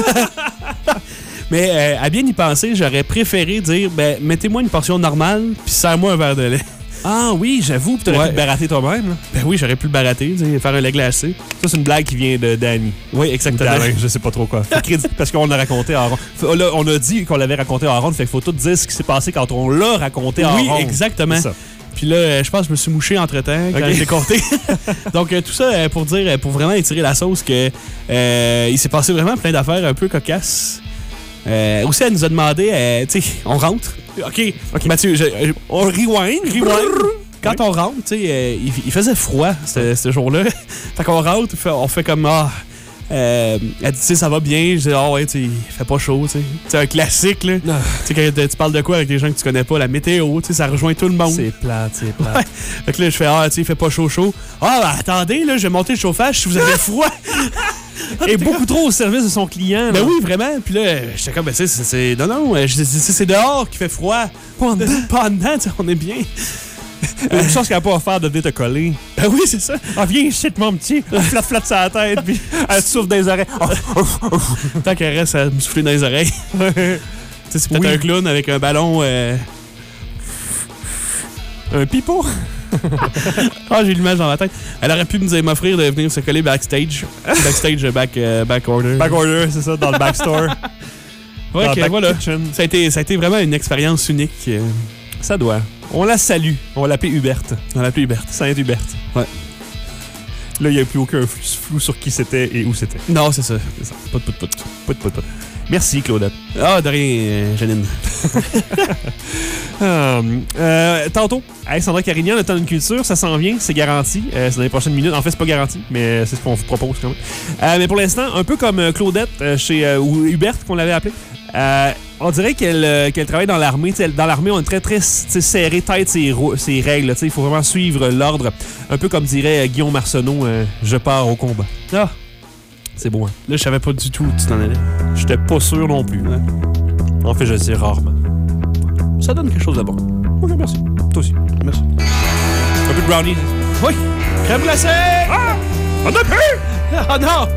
Mais à bien y penser, j'aurais préféré dire, ben mettez-moi une portion normale, puis serre-moi un verre de lait. Ah oui, j'avoue, puis t'aurais pu le barater toi-même. Là. Ben oui, j'aurais pu le barater, faire un lait glacé. Ça, c'est une blague qui vient de Danny. Oui, exactement. Je sais pas trop quoi. Parce qu'on l'a raconté en ronde. Là, on a dit qu'on l'avait raconté en ronde, fait qu'il faut tout dire ce qui s'est passé quand on l'a raconté en ronde. Oui, exactement. Puis là, je pense que je me suis mouché entre-temps quand j'ai compté. Donc, tout ça pour dire, pour vraiment étirer la sauce, que il s'est passé vraiment plein d'affaires un peu cocasses. Aussi, elle nous a demandé, tu sais, on rentre. OK, Mathieu, on rewind. Quand on rentre, tu sais, il faisait froid ce jour-là. Fait qu'on rentre, on fait comme, elle dit, tu sais, ça va bien. Je dis, ouais, tu sais, il fait pas chaud, tu sais. C'est un classique, là. Tu sais, quand tu parles de quoi avec des gens que tu connais pas, la météo, tu sais, ça rejoint tout le monde. C'est plate. Ouais. Fait que là, je fais, tu sais, il fait pas chaud. Ben, attendez, là, je vais monter le chauffage si vous avez froid. Et beaucoup trop au service de son client. Ben oui, vraiment. Puis là, j'étais comme, ben, c'est. Non, c'est dehors qu'il fait froid. Pas en dedans, on est bien. Une chose qu'elle n'a pas offert de venir te coller. Ben oui, c'est ça. Viens ici, mon petit. Flat sur la tête, puis elle te souffle dans les oreilles. Tant qu'elle reste à me souffler dans les oreilles. Tu sais, c'est peut-être un clown avec un ballon. Un pipeau. J'ai l'image dans la tête. Elle aurait pu m'offrir de venir se coller backstage. Back order. Back order, c'est ça, dans le backstore. Ouais, ok, voilà. Ça a été vraiment une expérience unique. Ça doit. On la salue. On va l'appeler Huberte. Sainte Huberte. Ouais. Là, il n'y a plus aucun flou sur qui c'était et où c'était. Non, c'est ça. Pout. Merci, Claudette. De rien, Janine. Tantôt, Alexandra Carignan, le temps d'une culture, ça s'en vient, c'est garanti. C'est dans les prochaines minutes. En fait, c'est pas garanti, mais c'est ce qu'on vous propose quand même. Mais pour l'instant, un peu comme Claudette ou Huberte qu'on l'avait appelé, on dirait qu'elle travaille dans l'armée. Dans l'armée, on est très, très serré tête ses règles. Il faut vraiment suivre l'ordre. Un peu comme dirait Guillaume Arsenault, je pars au combat. Ah! C'est beau, hein? Là, je savais pas du tout où tu t'en allais. J'étais pas sûr non plus. Hein? En fait, je le sais rarement. Ça donne quelque chose de bon. Ok, merci. Toi aussi. Merci. Un peu de brownie. Oui! Crème glacée! On a plus! Oh non!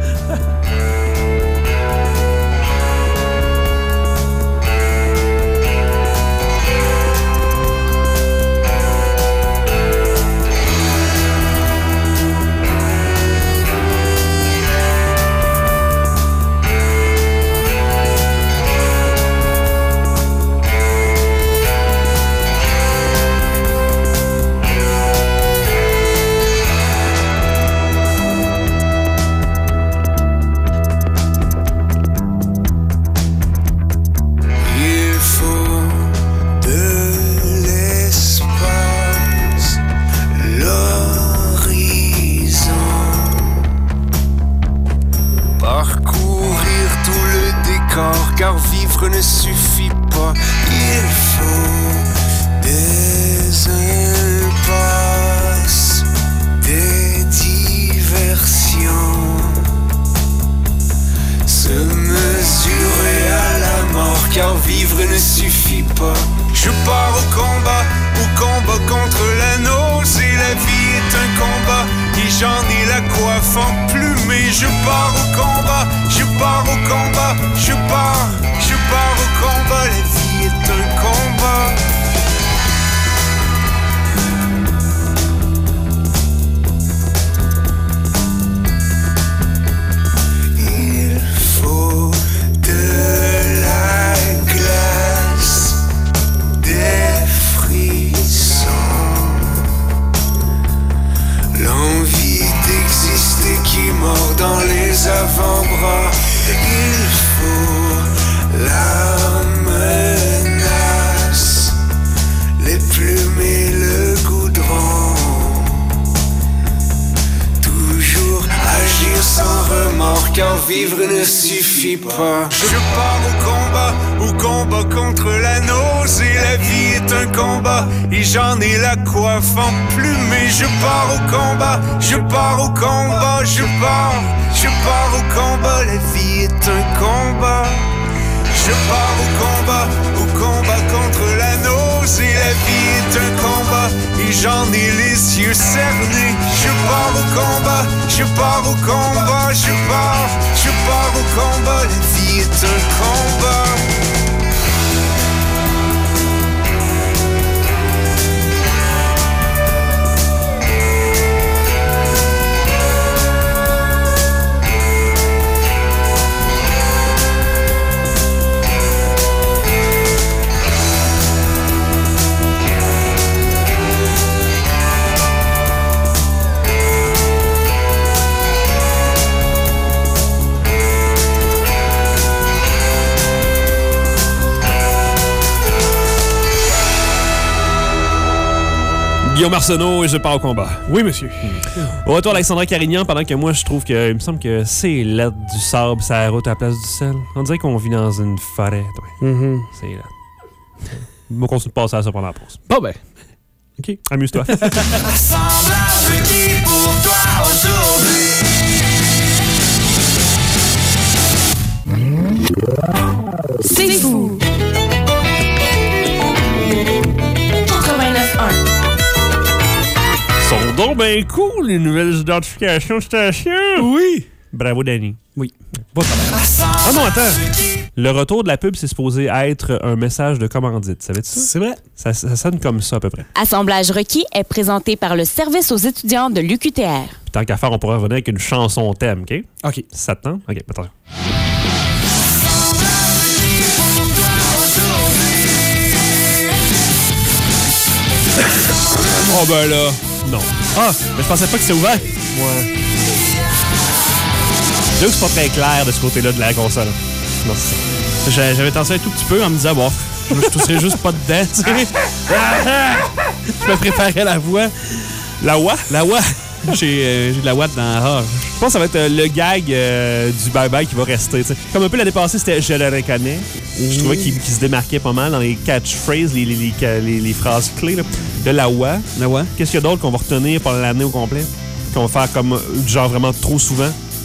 Car vivre ne suffit pas, il faut des impasses, des diversions, se mesurer à la mort, car vivre ne suffit pas. Je pars au combat contre la nausée. La vie est un combat et j'en ai la coiffe emplumée. Je pars au combat, je pars au combat, je pars au combat. La vie est un combat. Il faut de la glace, des frissons, l'envie d'exister qui mord dans les avant-bras. Il faut la menace, les plumes et le goudron, toujours agir sans remords, car vivre ne suffit pas. Je pars au combat contre la nausée. La vie est un combat et j'en ai la coiffe emplumée. Je pars au combat, je pars au combat, je pars au combat. La vie est un combat. Je pars au combat contre la nausée. La vie est un combat et j'en ai les yeux cernés. Je pars au combat, je pars au combat, je pars au combat. La vie est un combat. Guillaume Arsenault et je pars au combat. Oui, monsieur. Au retour, Alexandra Carignan, pendant que moi, je trouve que, il me semble que c'est l'aide du sable, c'est la route à la place du sel. On dirait qu'on vit dans une forêt, toi. C'est là. On continue de passer à ça pendant la pause. Bon, ben. OK. Amuse-toi. Assemblage requis pour toi aujourd'hui. C'est fou. 89.1. Sont donc bien cool, les nouvelles identifications station. Oui. Bravo, Danny. Oui. Ah non, attends. Le retour de la pub, c'est supposé être un message de commandite. Savais-tu ça? C'est vrai. Ça sonne comme ça, à peu près. Assemblage requis est présenté par le service aux étudiants de l'UQTR. Puis tant qu'à faire, on pourrait revenir avec une chanson thème, OK? OK. Si ça te tente? OK, attention. Oh ben là, non. Ah, mais je pensais pas que c'était ouvert. Ouais. J'avoue que c'est pas très clair de ce côté-là de la console. Non, c'est ça. J'avais tenté un tout petit peu en me disant, bon, je tousserais juste pas dedans, tu sais. Je me préparais la voix. La voix? La voix. J'ai de la ouate dans la rare. Je pense que ça va être le gag du bye-bye qui va rester. T'sais. Comme un peu l'année passée, c'était « Je le reconnais ». Je trouvais qu'il se démarquait pas mal dans les catchphrases, les phrases clés. Là. De la voix. La voix. Qu'est-ce qu'il y a d'autre qu'on va retenir pendant l'année au complet? Qu'on va faire comme genre vraiment trop souvent?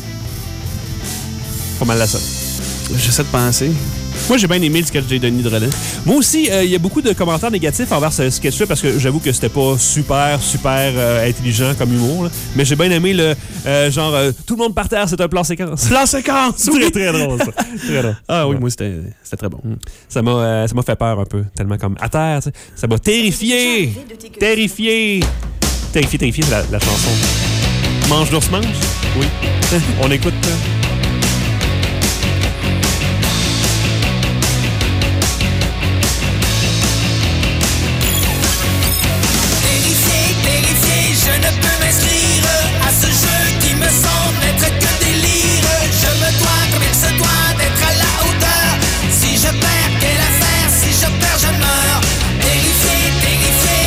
Pas mal la seule. J'essaie de penser. Moi, j'ai bien aimé le sketch de Denis Drolet. Moi aussi, il y a beaucoup de commentaires négatifs envers ce sketch-là parce que j'avoue que c'était pas super intelligent comme humour. Là. Mais j'ai bien aimé le tout le monde par terre, c'est un plan séquence. Plan séquence! Très, très drôle, ça. Très drôle. Ah oui, moi, c'était très bon. Ça m'a fait peur un peu, tellement comme à terre. Tu sais. Ça m'a terrifié. Terrifié. Terrifié, c'est la chanson. Mange l'ours mange? Oui. On écoute. Je ne peux m'inscrire à ce jeu qui me semble n'être que délire. Je me dois comme il se doit d'être à la hauteur. Si je perds, quelle affaire? Si je perds, je meurs. Terrifié, terrifié.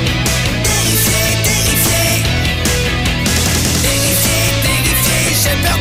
Terrifié, terrifié. Terrifié, terrifié. J'ai peur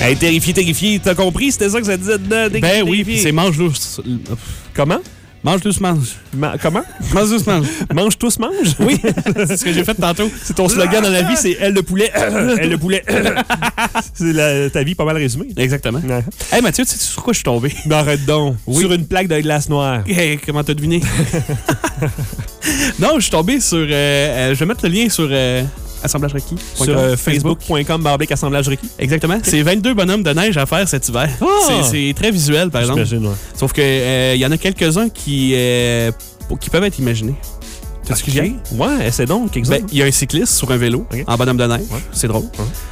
Hey, terrifié. T'as compris? C'était ça que ça disait dedans? Ben oui, puis c'est mange douce. Comment? Mange douce, mange. Comment? Mange douce, mange. Mange tous, mange? Oui, c'est ce que j'ai fait tantôt. C'est ton slogan dans la vie, c'est elle le poulet, elle le poulet. C'est ta vie pas mal résumée. Exactement. Ouais. Hey Mathieu, tu sais sur quoi je suis tombé? Ben, arrête donc. Oui. Sur une plaque de glace noire. Hey, comment t'as deviné? Non, je suis tombé sur... je vais mettre le lien sur Assemblage Requis. Sur facebook.com/assemblage requis. Exactement. C'est 22 bonhommes de neige à faire cet hiver. Ah! C'est très visuel, par exemple. J'imagine, ouais. Sauf que y en a quelques-uns qui peuvent être imaginés. T'as-tu ce que j'ai? Ouais, c'est donc exemple. Il y a un cycliste sur un vélo, Ok. en bonhomme de neige. Ouais. C'est drôle.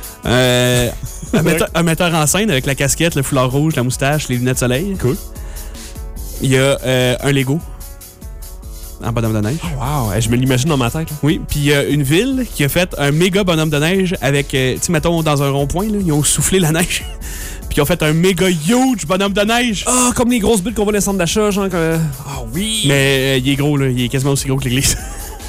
Un metteur en scène avec la casquette, le foulard rouge, la moustache, les lunettes de soleil. Cool. Il y a un Lego en bonhomme de neige. Wow, je me l'imagine dans ma tête. Là. Oui, puis il y a une ville qui a fait un méga bonhomme de neige avec, tu sais, mettons, dans un rond-point, là, ils ont soufflé la neige. Puis ils ont fait un méga huge bonhomme de neige. Ah, comme les grosses bulles qu'on voit dans les centres d'achat, genre. Ah oui! Mais il est gros, là. Il est quasiment aussi gros que l'église.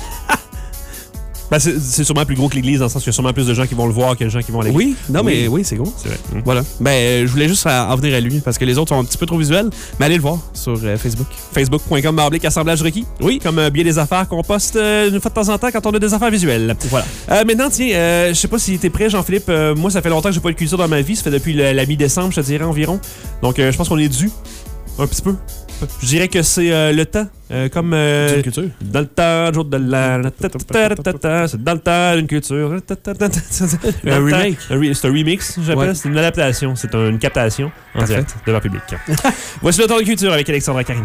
Ben, c'est sûrement plus gros que l'église, dans le sens qu'il y a sûrement plus de gens qui vont le voir que de gens qui vont à l'église. Oui, non, mais oui, c'est gros. C'est vrai. Voilà. Ben, je voulais juste en venir à lui, parce que les autres sont un petit peu trop visuels, mais allez le voir sur Facebook. Facebook.com/assemblage requis. Oui, comme bien des affaires qu'on poste une fois de temps en temps quand on a des affaires visuelles. Voilà. Maintenant, tiens, je sais pas si t'es prêt, Jean-Philippe. Moi, ça fait longtemps que j'ai pas eu de culture dans ma vie. Ça fait depuis la mi-décembre, je te dirais, environ. Donc, je pense qu'on est dû un petit peu. Je dirais que c'est le temps. Comme D'une culture. dans le temps, jour de l'an. C'est dans le temps d'une culture. Un remake. C'est un remix, j'appelle. Ouais. C'est une adaptation. C'est une captation en Parfait. direct devant le public. Voici le temps de culture avec Alexandra Carignan.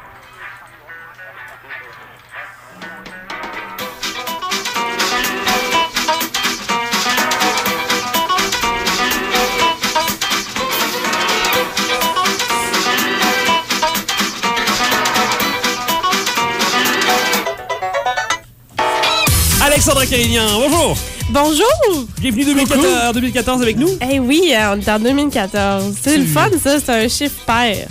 Alexandra Carignan, bonjour! Bonjour! Bienvenue 2014 avec nous. Eh oui, on est en 2014. C'est le fun, ça. C'est un chiffre pair.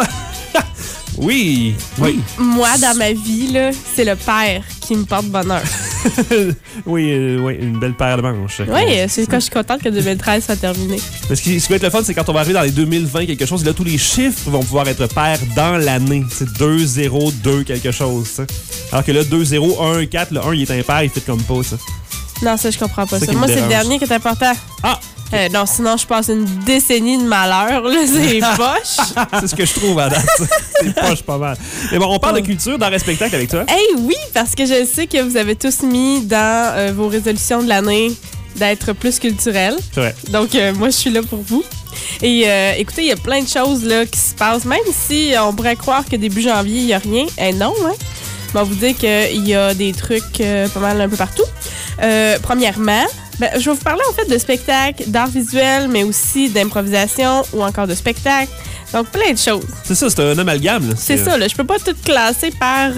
Oui. Moi, dans ma vie, là, c'est le père qui me porte bonheur. Oui, une belle paire de manches. Oui, c'est quand je suis contente que 2013 soit terminé. Mais ce qui va être le fun, c'est quand on va arriver dans les 2020 quelque chose, et là, tous les chiffres vont pouvoir être pairs dans l'année. C'est 2, 0, 2 quelque chose. Ça. Alors que là, 2, 0, 1, 4, le 1, il est impair, il fait comme pas, ça. Non, ça, je comprends pas C'est ça ça. qui me Moi, c'est le dérange. dernier qui est important. Ah! Non, sinon, je passe une décennie de malheur, là, c'est poche. C'est ce que je trouve à date. C'est poche pas mal. Mais bon, on parle de culture dans le spectacle avec toi. Eh oui, parce que je sais que vous avez tous mis dans vos résolutions de l'année d'être plus culturel. C'est vrai. Donc, moi, je suis là pour vous. Et écoutez, il y a plein de choses là, qui se passent. Même si on pourrait croire que début janvier, il n'y a rien. Non, hein? On va vous dire qu'il y a des trucs pas mal un peu partout. Premièrement, je vais vous parler en fait de spectacles, d'art visuel, mais aussi d'improvisation ou encore de spectacle. Donc, plein de choses. C'est ça, c'est un amalgame. Là. C'est ça, là. Je peux pas tout classer par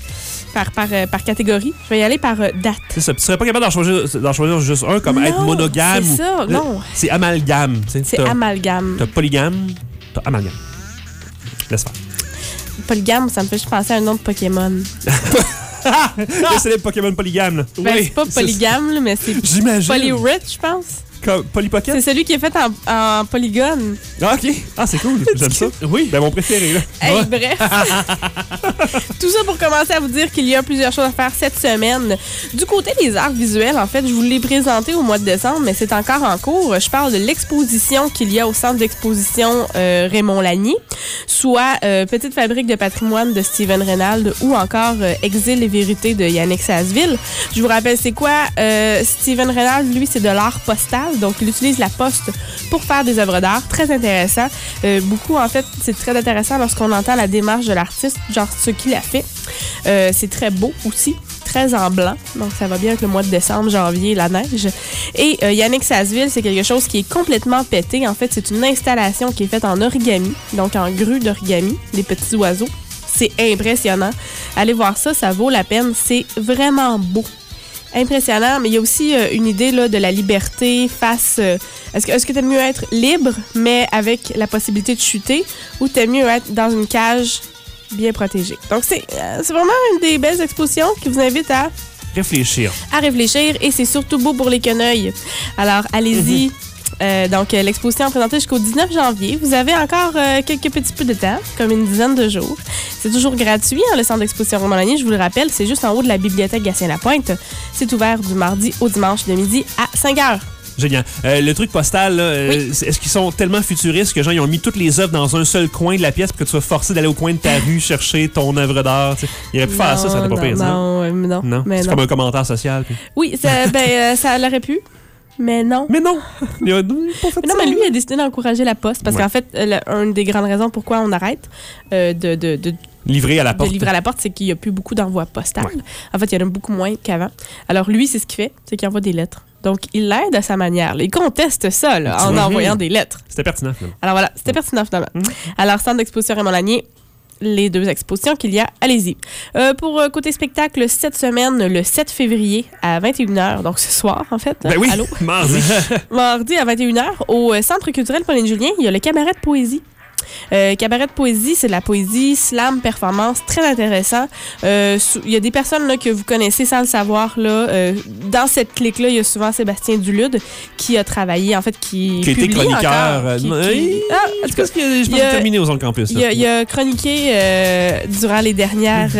catégorie. Je vais y aller par date. C'est ça. Puis tu serais pas capable d'en choisir juste un, comme Non, être monogame. c'est ça, non. C'est amalgame. Tu sais. C'est T'as- amalgame. T'as polygame, t'as amalgame. Laisse faire. Polygame, ça me fait juste penser à un nom de Pokémon. Le célèbre Pokémon polygame. Là. Ben, c'est pas polygame, là, mais c'est J'imagine. Polyrich, je pense. Comme Polypocket? C'est celui qui est fait en polygone. Ah, OK. Ah, c'est cool. J'aime ça. Oui. Ben, mon préféré, là. Hey, Ouais. bref. Tout ça pour commencer à vous dire qu'il y a plusieurs choses à faire cette semaine. Du côté des arts visuels, en fait, je vous l'ai présenté au mois de décembre, mais c'est encore en cours. Je parle de l'exposition qu'il y a au centre d'exposition Raymond Lanier, soit Petite fabrique de patrimoine de Steven Reynald ou encore Exil et vérité de Yannick Sasseville. Je vous rappelle, c'est quoi? Steven Reynald, lui, c'est de l'art postal. Donc, il utilise la poste pour faire des œuvres d'art. Très intéressant. Beaucoup, en fait, c'est très intéressant lorsqu'on entend la démarche de l'artiste, genre ce qu'il a fait. C'est très beau aussi, très en blanc. Donc, ça va bien avec le mois de décembre, janvier, la neige. Et Yannick Sasseville, c'est quelque chose qui est complètement pété. En fait, c'est une installation qui est faite en origami, donc en grue d'origami, des petits oiseaux. C'est impressionnant. Allez voir ça, ça vaut la peine. C'est vraiment beau. Impressionnant, mais il y a aussi une idée là, de la liberté face... Est-ce que tu aimes mieux être libre, mais avec la possibilité de chuter, ou tu aimes mieux être dans une cage bien protégée? Donc, c'est vraiment une des belles expositions qui vous invite à Réfléchir. réfléchir, et c'est surtout beau pour les quenouilles. Alors, allez-y. Donc, l'exposition est présentée jusqu'au 19 janvier. Vous avez encore quelques petits peu de temps, comme une dizaine de jours. C'est toujours gratuit, le centre d'exposition Romain-Lanier. Je vous le rappelle, c'est juste en haut de la bibliothèque Gatien-Lapointe. C'est ouvert du mardi au dimanche de midi à 5h. Génial. Le truc postal, là, est-ce qu'ils sont tellement futuristes que genre, ils ont mis toutes les œuvres dans un seul coin de la pièce pour que tu sois forcé d'aller au coin de ta rue chercher ton œuvre d'art? T'sais. Ils auraient pu faire ça serait pas pire. Non. Mais c'est non. comme un commentaire social. Puis... Oui, ça l'aurait pu. Mais non. Mais non. Il a pas fait Non, ça, mais lui, il a décidé d'encourager la poste parce qu'en fait, une des grandes raisons pourquoi on arrête de livrer à la porte. De livrer à la porte, c'est qu'il n'y a plus beaucoup d'envois postales. Ouais. En fait, il y en a beaucoup moins qu'avant. Alors, lui, c'est ce qu'il fait, c'est qu'il envoie des lettres. Donc, il l'aide à sa manière. Il conteste ça là, en envoyant des lettres. C'était pertinent, finalement. Alors voilà, c'était pertinent, finalement. Alors, centre d'exposition Raymond-Lanier, les 2 expositions qu'il y a, allez-y. Pour côté spectacle, cette semaine, le 7 février à 21h, donc ce soir, en fait. Ben oui, Allô? mardi. Mardi à 21h, au Centre culturel Pauline-Julien, il y a le cabaret de poésie. Cabaret de poésie, c'est de la poésie, slam, performance, très intéressant. Il y a des personnes là, que vous connaissez sans le savoir. Là, dans cette clique-là, il y a souvent Sébastien Dulude qui a travaillé, en fait, qui a été chroniqueur. En tout cas, je pense terminé aux Ondes Campus. Il a chroniqué durant les dernières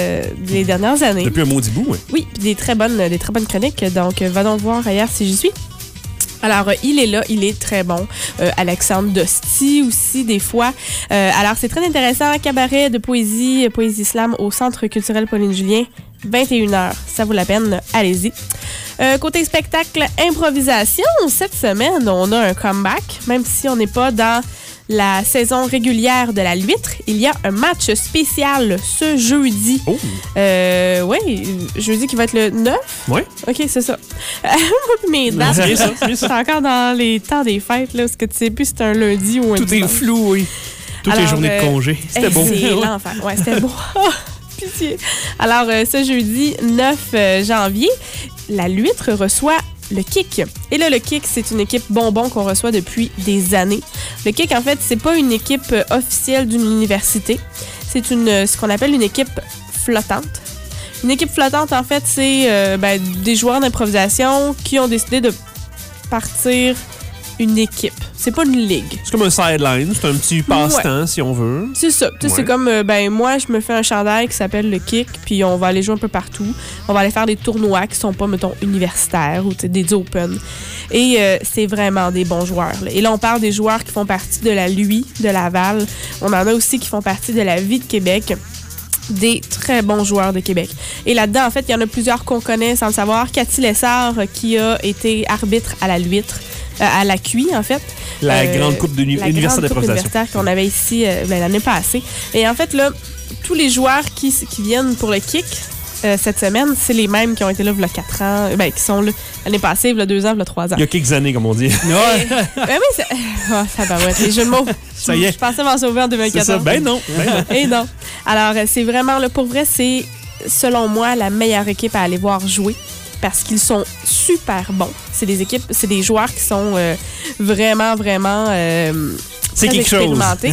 années. Depuis un maudit bout, oui. Oui, puis des très bonnes chroniques. Donc, va donc voir ailleurs si j'y suis. Alors, il est là, il est très bon. Alexandre Dosti aussi, des fois. Alors, c'est très intéressant. Cabaret de poésie slam au Centre culturel Pauline-Julien, 21h. Ça vaut la peine, allez-y. Côté spectacle, improvisation, cette semaine, on a un comeback. Même si on n'est pas dans la saison régulière de la L'Huître, il y a un match spécial ce jeudi. Oh. Oui, jeudi qui va être le 9. Oui. OK, c'est ça. Mes dates, C'est ça. c'est encore dans les temps des fêtes, là, parce que tu sais plus si c'est un lundi ou un Tout dimanche. est flou, oui. Toutes les Alors, journées de congé. C'était beau. C'est l'enfer. Ouais, c'était beau. Pitié. Alors, ce jeudi 9 janvier, la L'Huître reçoit le Kick. Et là, le Kick, c'est une équipe bonbon qu'on reçoit depuis des années. Le Kick, en fait, c'est pas une équipe officielle d'une université. C'est ce qu'on appelle une équipe flottante. Une équipe flottante, en fait, c'est des joueurs d'improvisation qui ont décidé de partir une équipe. C'est pas une ligue. C'est comme un sideline, c'est un petit passe-temps, si on veut. C'est ça. Ouais. C'est comme, moi, je me fais un chandail qui s'appelle le Kick, puis on va aller jouer un peu partout. On va aller faire des tournois qui sont pas, mettons, universitaires ou des open. Et c'est vraiment des bons joueurs. Là. Et là, on parle des joueurs qui font partie de la LUI de Laval. On en a aussi qui font partie de la Vie de Québec. Des très bons joueurs de Québec. Et là-dedans, en fait, il y en a plusieurs qu'on connaît sans le savoir. Cathy Lessard, qui a été arbitre à la L'Huître, à la QI, en fait. La grande coupe d'université d'improvisation qu'on avait ici l'année passée. Et en fait, là, tous les joueurs qui viennent pour le Kick cette semaine, c'est les mêmes qui ont été là il y a 4 ans, qui sont là l'année passée, il y a 2 ans, il y a 3 ans. Il y a quelques années, comme on dit. Oui, ça va, ouais, les jeux de mots. Ça y est. Je pensais m'en sauver en 2014. C'est ça, ben non. Et non. Alors, c'est vraiment, là, pour vrai, c'est, selon moi, la meilleure équipe à aller voir jouer. Parce qu'ils sont super bons. C'est des joueurs qui sont vraiment c'est très quelque expérimentés.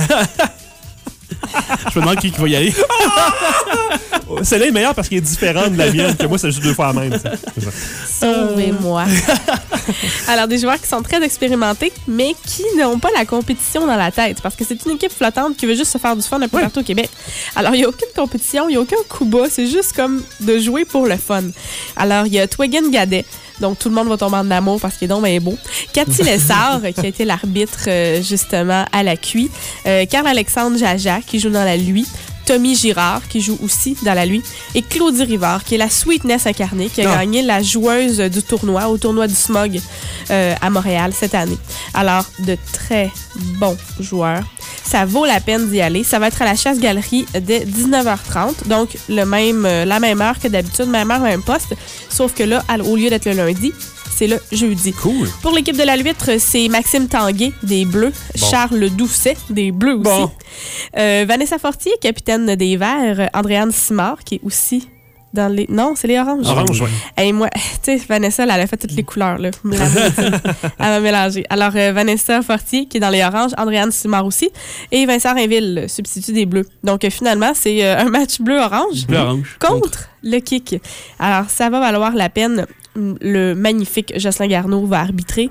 Je me demande qui va y aller. Celle-là est meilleure parce qu'elle est différente de la mienne, que moi, c'est juste 2 fois la même. Sauvez-moi. Alors, des joueurs qui sont très expérimentés, mais qui n'ont pas la compétition dans la tête. Parce que c'est une équipe flottante qui veut juste se faire du fun un peu partout au Québec. Alors, il n'y a aucune compétition, il n'y a aucun coup bas. C'est juste comme de jouer pour le fun. Alors, il y a Twegan Gadet. Donc, tout le monde va tomber en amour parce qu'il est donc bien beau. Cathy Lessard, qui a été l'arbitre, justement, à la QI. Carl-Alexandre Jaja, qui joue dans la LUI. Tommy Girard, qui joue aussi dans la LUI. Et Claudie Rivard, qui est la Sweetness incarnée, qui a gagné la joueuse du tournoi, au tournoi du Smog à Montréal cette année. Alors, de très bons joueurs. Ça vaut la peine d'y aller. Ça va être à la Chasse-Galerie dès 19h30. Donc, la même heure que d'habitude, même heure, même poste. Sauf que là, au lieu d'être le lundi, c'est le jeudi. Cool. Pour l'équipe de la L'Huître, c'est Maxime Tanguay, des Bleus. Bon. Charles Doucet, des Bleus aussi. Bon. Vanessa Fortier, capitaine des Verts. Andréane Simard, qui est aussi dans les... Non, c'est les oranges. Orange, oui. Et moi, tu sais, Vanessa, elle a fait toutes les couleurs, là. Elle m'a mélangé. Alors, Vanessa Fortier, qui est dans les oranges. Andréane Simard aussi. Et Vincent Rainville, substitut des Bleus. Donc, finalement, c'est un match bleu-orange. Bleu-orange. Contre le Kick. Alors, ça va valoir la peine. Le magnifique Jocelyn Garneau va arbitrer.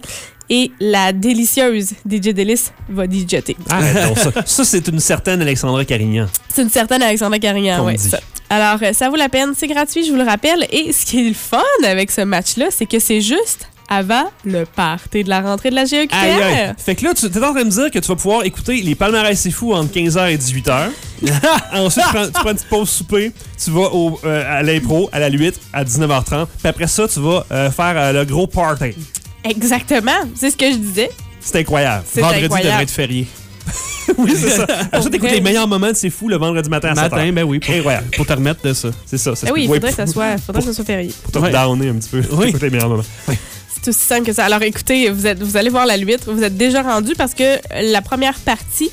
et la délicieuse DJ Délice va DJter. Arrête donc ça. Ça, c'est une certaine Alexandra Carignan. C'est une certaine Alexandra Carignan, Comme oui. dit. Alors, ça vaut la peine, c'est gratuit, je vous le rappelle. Et ce qui est le fun avec ce match-là, c'est que c'est juste avant le party de la rentrée de la Aïe, GEQR. aïe. Fait que là, tu es en train de me dire que tu vas pouvoir écouter les palmarès c'est fou entre 15h et 18h. Ensuite, tu prends une petite pause souper, tu vas à l'impro, à la 8, à 19h30. Puis après ça, tu vas faire le gros party. Exactement, c'est ce que je disais. C'est incroyable. C'est Vendredi incroyable. devrait être férié. Oui, c'est ça. Après ça, t'écoutes vrai. les meilleurs moments de C'est fou le vendredi matin à 7h. Matin, ben oui. Incroyable. Pour te remettre de ça. C'est ça. Ah oui, il ouais, faudrait que ça soit férié. pour te Ouais. downer un petit peu. Oui. T'écoutes les meilleurs moments. C'est aussi simple que ça. Alors écoutez, vous allez voir la 8, vous êtes déjà rendu parce que la première partie,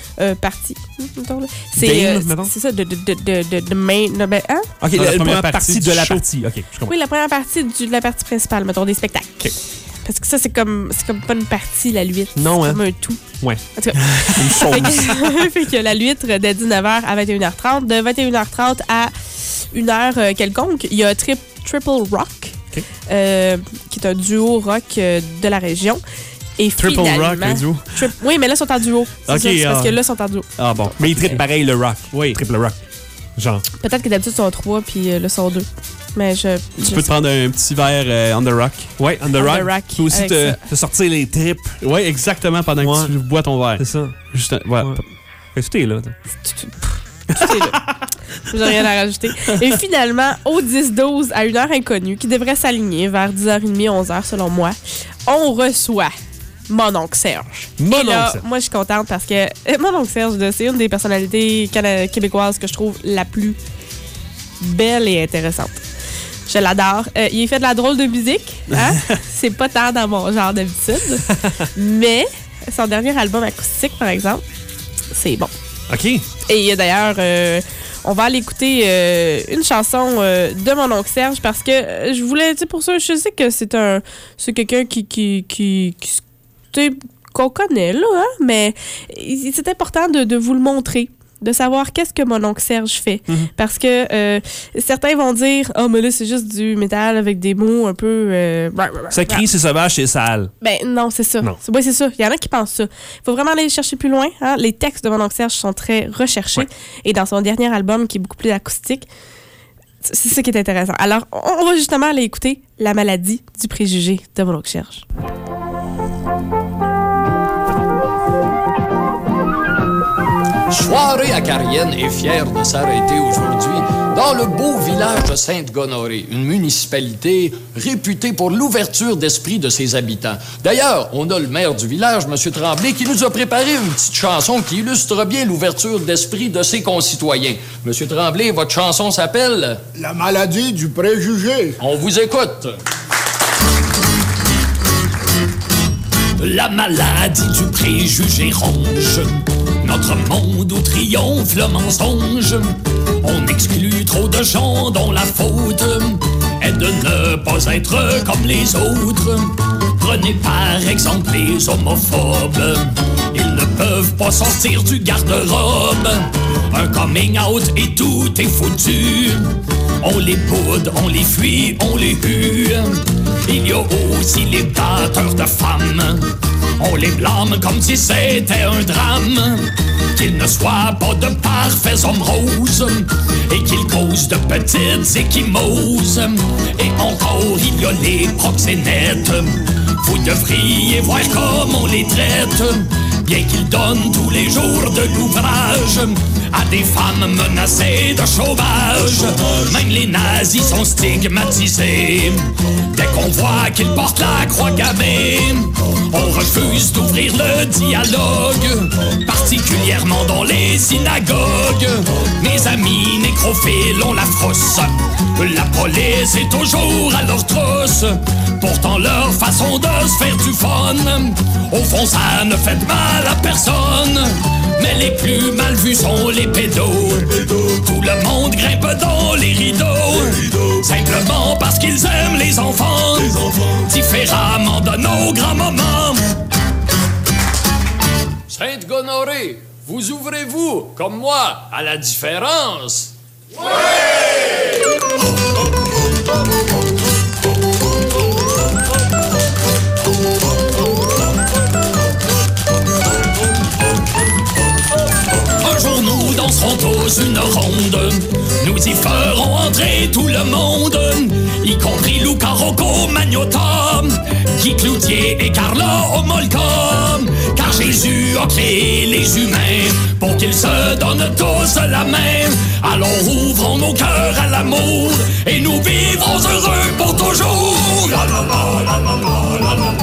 c'est Game, mettons? c'est ça, de main. Ben, hein? OK, Dans la première partie de la show. partie. OK, je comprends. Oui, la première partie de la partie principale, mettons, des spectacles. OK. Parce que ça, c'est comme pas une partie, la 8. Non, c'est hein? comme un tout. Ouais. En tout cas, Une chose. fait que la 8 de 19h à 21h30, de 21h30 à 1h quelconque, il y a Triple Rock, OK. qui est un duo rock de la région. Et Triple finalement, Rock, un duo. Oui, mais là, ils sont en duo. C'est Ok, ça, c'est parce ah. que là, ils sont en duo. Ah bon. Mais il triple pareil le rock. Oui. Triple rock. Genre. Peut-être que d'habitude, ils sont 3, puis là, ils sont 2. Mais Tu peux te prendre un petit verre on the rock. Ouais, on the rock. Rock, Tu peux aussi avec te ça. sortir les tripes. Oui, exactement, pendant Ouais. que tu bois ton verre. C'est ça. Juste voilà. Ouais. Fait que tout est là. Tout est là. J'ai rien à rajouter. Et finalement, au 10-12, à une heure inconnue, qui devrait s'aligner vers 10h30, 11h selon moi, on reçoit mon oncle Serge. Mon Et là, oncle Serge. moi, je suis contente parce que mon oncle Serge, là, c'est une des personnalités québécoises que je trouve la plus belle et intéressante. Je l'adore. Il fait de la drôle de musique. Hein? C'est pas tant dans mon genre d'habitude. Mais son dernier album acoustique, par exemple, c'est bon. OK. Et il y a d'ailleurs, on va aller écouter une chanson de mon oncle Serge parce que je voulais, tu sais, pour ça, je sais que c'est quelqu'un qui tu sais, qu'on connaît, là, hein, mais c'est important de vous le montrer. De savoir qu'est-ce que mon oncle Serge fait. Parce que certains vont dire « Oh, mais là, c'est juste du métal avec des mots un peu... Ça crie, c'est sauvage, c'est sale. Ben non, c'est ça. Non. Oui, c'est ça. Il y en a qui pensent ça. Il faut vraiment aller chercher plus loin. Hein? Les textes de mon oncle Serge sont très recherchés. Ouais. Et dans son dernier album, qui est beaucoup plus acoustique, c'est ça qui est intéressant. Alors, on va justement aller écouter La maladie du préjugé de mon oncle Serge. Soirée acarienne est fière de s'arrêter aujourd'hui dans le beau village de Sainte-Gonorrhée, une municipalité réputée pour l'ouverture d'esprit de ses habitants. D'ailleurs, on a le maire du village, M. Tremblay, qui nous a préparé une petite chanson qui illustre bien l'ouverture d'esprit de ses concitoyens. M. Tremblay, votre chanson s'appelle « La maladie du préjugé. On vous écoute. La maladie du préjugé ronge notre monde où triomphe le mensonge. On exclut trop de gens dont la faute est de ne pas être comme les autres. Prenez par exemple les homophobes. Ils ne peuvent pas sortir du garde-robe. Un coming out et tout est foutu. On les boude, on les fuit, on les hue. Il y a aussi les batteurs de femmes. On les blâme comme si c'était un drame. Qu'ils ne soient pas de parfaits hommes roses et qu'ils causent de petites échymoses. Et encore, il y a les proxénètes. Vous devriez voir comment on les traite. Bien qu'ils donnent tous les jours de l'ouvrage à des femmes menacées de chômage. Même les nazis sont stigmatisés. Dès qu'on voit qu'ils portent la croix gammée, on refuse d'ouvrir le dialogue, particulièrement dans les synagogues. Mes amis nécrophiles ont la frousse. La police est toujours à leur trousse. Pourtant leur façon de se faire du fun, au fond ça ne fait de mal à personne. Mais les plus mal vus sont les pédos. Tout le monde grimpe dans les rideaux, simplement parce qu'ils aiment les enfants, différemment de nos grands moments. Sainte-Gonorrhée, vous ouvrez-vous, comme moi, à la différence? une ronde. Nous y ferons entrer tout le monde, y compris Luca Rocco Magnotta, Guy Cloutier et Carla Homolka. Car Jésus a créé les humains pour qu'ils se donnent tous la main. Alors ouvrons nos cœurs à l'amour et nous vivrons heureux pour toujours. La la la la la la la la.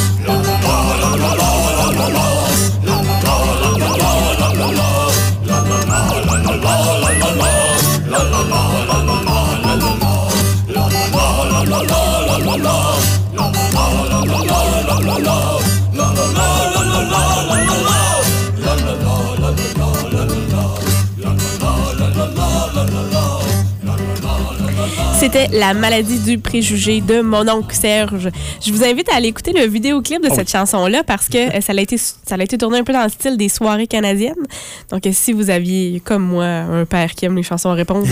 C'était La maladie du préjugé de mon oncle Serge. Je vous invite à aller écouter le vidéoclip de cette chanson-là parce que ça a été tourné un peu dans le style des soirées canadiennes. Donc, si vous aviez, comme moi, un père qui aime les chansons à répondre,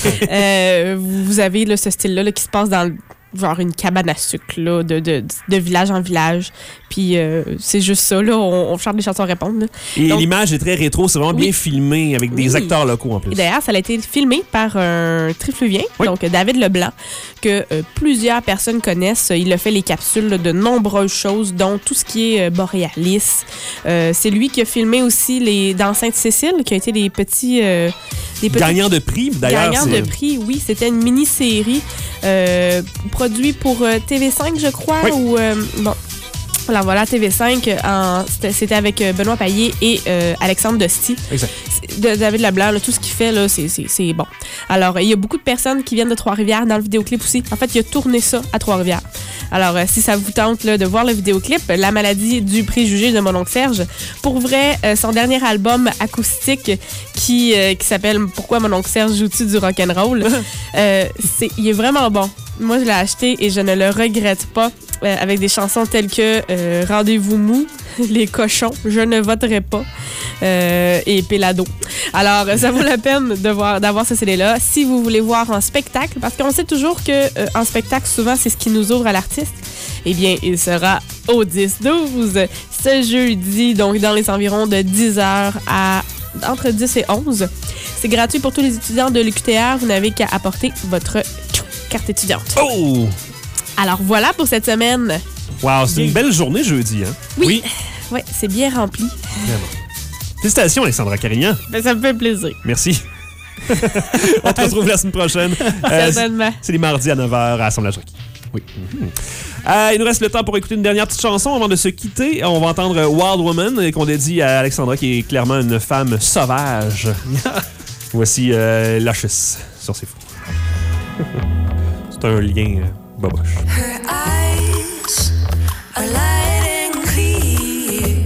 vous avez là, ce style-là là, qui se passe dans genre une cabane à sucre là, de village en village. Puis c'est juste ça, là, on chante des chansons à répondre. Là. Et donc, l'image est très rétro, c'est vraiment bien filmé avec des acteurs locaux en plus. Et d'ailleurs, ça a été filmé par un trifluvien, donc David Leblanc, que plusieurs personnes connaissent. Il a fait les capsules là, de nombreuses choses, dont tout ce qui est Borealis. C'est lui qui a filmé aussi dans Sainte-Cécile, qui a été des petits gagnants de prix, d'ailleurs. Gagnants de prix, oui. C'était une mini-série produite pour TV5, je crois. Oui. Ou, bon. Alors voilà, TV5, c'était avec Benoît Payet et Alexandre Dosti. Exact. David Leblanc, là, tout ce qu'il fait, là, c'est bon. Alors, il y a beaucoup de personnes qui viennent de Trois-Rivières dans le vidéoclip aussi. En fait, il a tourné ça à Trois-Rivières. Alors, si ça vous tente là, de voir le vidéoclip, La maladie du préjugé de mon oncle Serge, pour vrai, son dernier album acoustique qui s'appelle Pourquoi mon oncle Serge joue-tu du rock'n'roll, il est vraiment bon. Moi, je l'ai acheté et je ne le regrette pas. Avec des chansons telles que Rendez-vous mou, Les cochons, Je ne voterai pas et Pelado. Alors, ça vaut la peine d'avoir ce CD-là. Si vous voulez voir en spectacle, parce qu'on sait toujours qu'en spectacle, souvent, c'est ce qui nous ouvre à l'artiste, eh bien, il sera au 10-12 ce jeudi, donc dans les environs de 10h entre 10 et 11. C'est gratuit pour tous les étudiants de l'UQTR. Vous n'avez qu'à apporter votre carte étudiante. Oh! Alors voilà pour cette semaine. Wow, c'est une belle journée jeudi, hein? Oui. Oui, c'est bien rempli. Vraiment. Félicitations, Alexandra Carignan. Ben, ça me fait plaisir. Merci. On te retrouve la semaine prochaine. Certainement. C'est les mardis à 9h à Assemblage Rocky. Oui. Il nous reste le temps pour écouter une dernière petite chanson avant de se quitter. On va entendre Wild Woman qu'on dédie à Alexandra, qui est clairement une femme sauvage. Voici Luscious sur C'est Fou. C'est un lien boboche. Her eyes are light and clear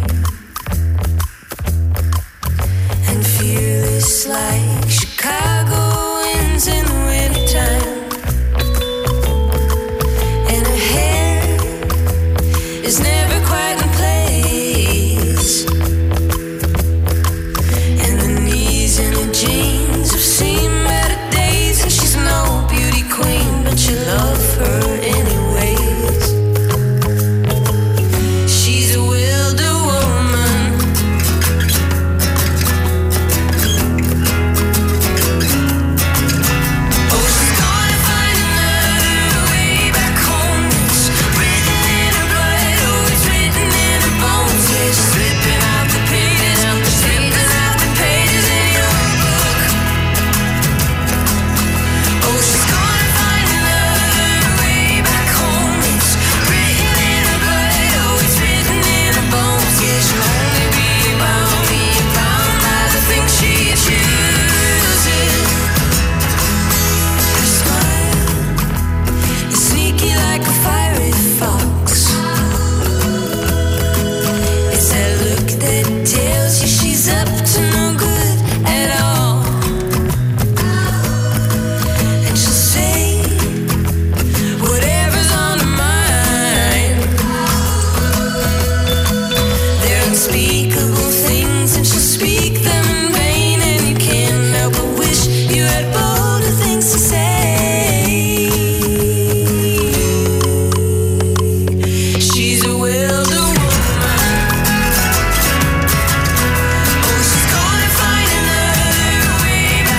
and fearless like Chicago winds in the wintertime. And her hair is never quite in place. And the knees in her jeans have seen better days. And she's no beauty queen, but you love her anyways. She's a wilder woman. Oh, she's gonna find another way back home. It's written in her blood, oh, it's written in her bones. Yeah, she's slipping out the pages, slipping out the pages in your book. Oh, she's gonna find another way back home. It's written in her blood, oh, it's written in her bones. Yeah, she'll only be bound by the things she chooses. Her smile is sneaky like a fiery fox. It's that look that tells you she's up to no good at all. And she'll say whatever's on her mind. They're unspeakable things, and she'll speak them in vain. And you can't help but wish you had bolder things to say. She's a wilder woman. Oh, she's gonna find another way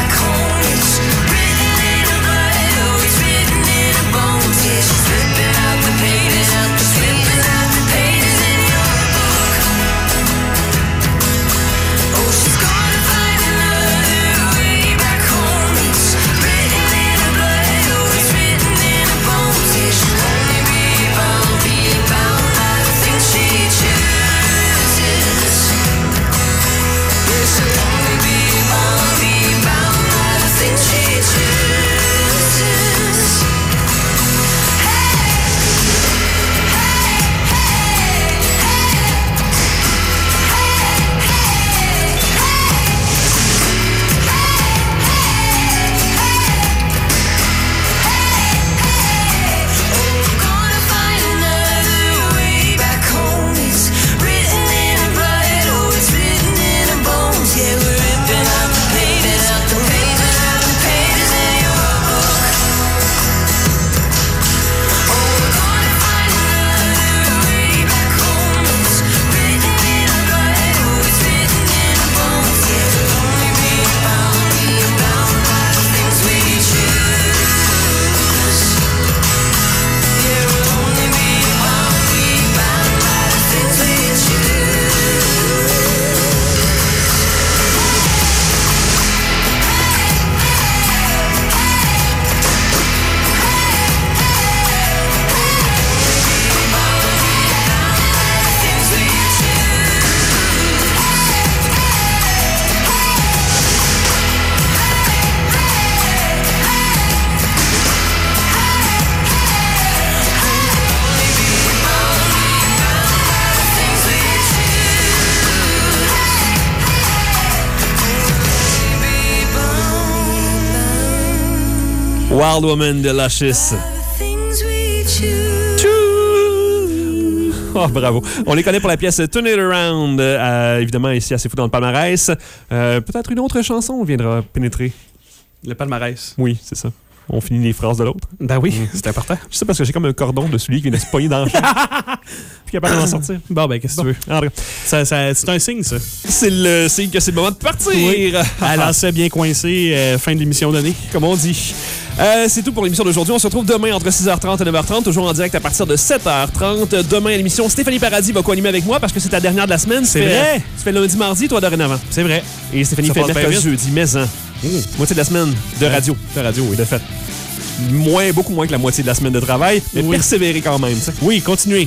Wild Woman de Luscious. Oh, bravo. On les connaît pour la pièce Turn It Around, évidemment ici à C'est Fou dans le palmarès. Peut-être une autre chanson viendra pénétrer. Le palmarès. Oui, c'est ça. On finit les phrases de l'autre. Ben oui, c'est important. Je sais parce que j'ai comme un cordon de celui qui vient de se pogner dans le champ. Puis capable d'en sortir. Bon, ben, qu'est-ce que tu veux? En tout cas, c'est un signe, ça. c'est le signe que c'est le moment de partir. Oui. Elle en s'est bien coincée, fin de l'émission donnée. Comme on dit. C'est tout pour l'émission d'aujourd'hui. On se retrouve demain entre 6h30 et 9h30, toujours en direct à partir de 7h30. Demain à l'émission, Stéphanie Paradis va co-animer avec moi parce que c'est ta dernière de la semaine. C'est vrai. Tu fais lundi, mardi, toi, dorénavant. C'est vrai. Et Stéphanie Ça fait passe bien mercredi, vite. jeudi, mais moitié de la semaine de radio. De radio, oui. De fait. Beaucoup moins que la moitié de la semaine de travail, mais persévérer quand même. T'sais. Oui, continuez.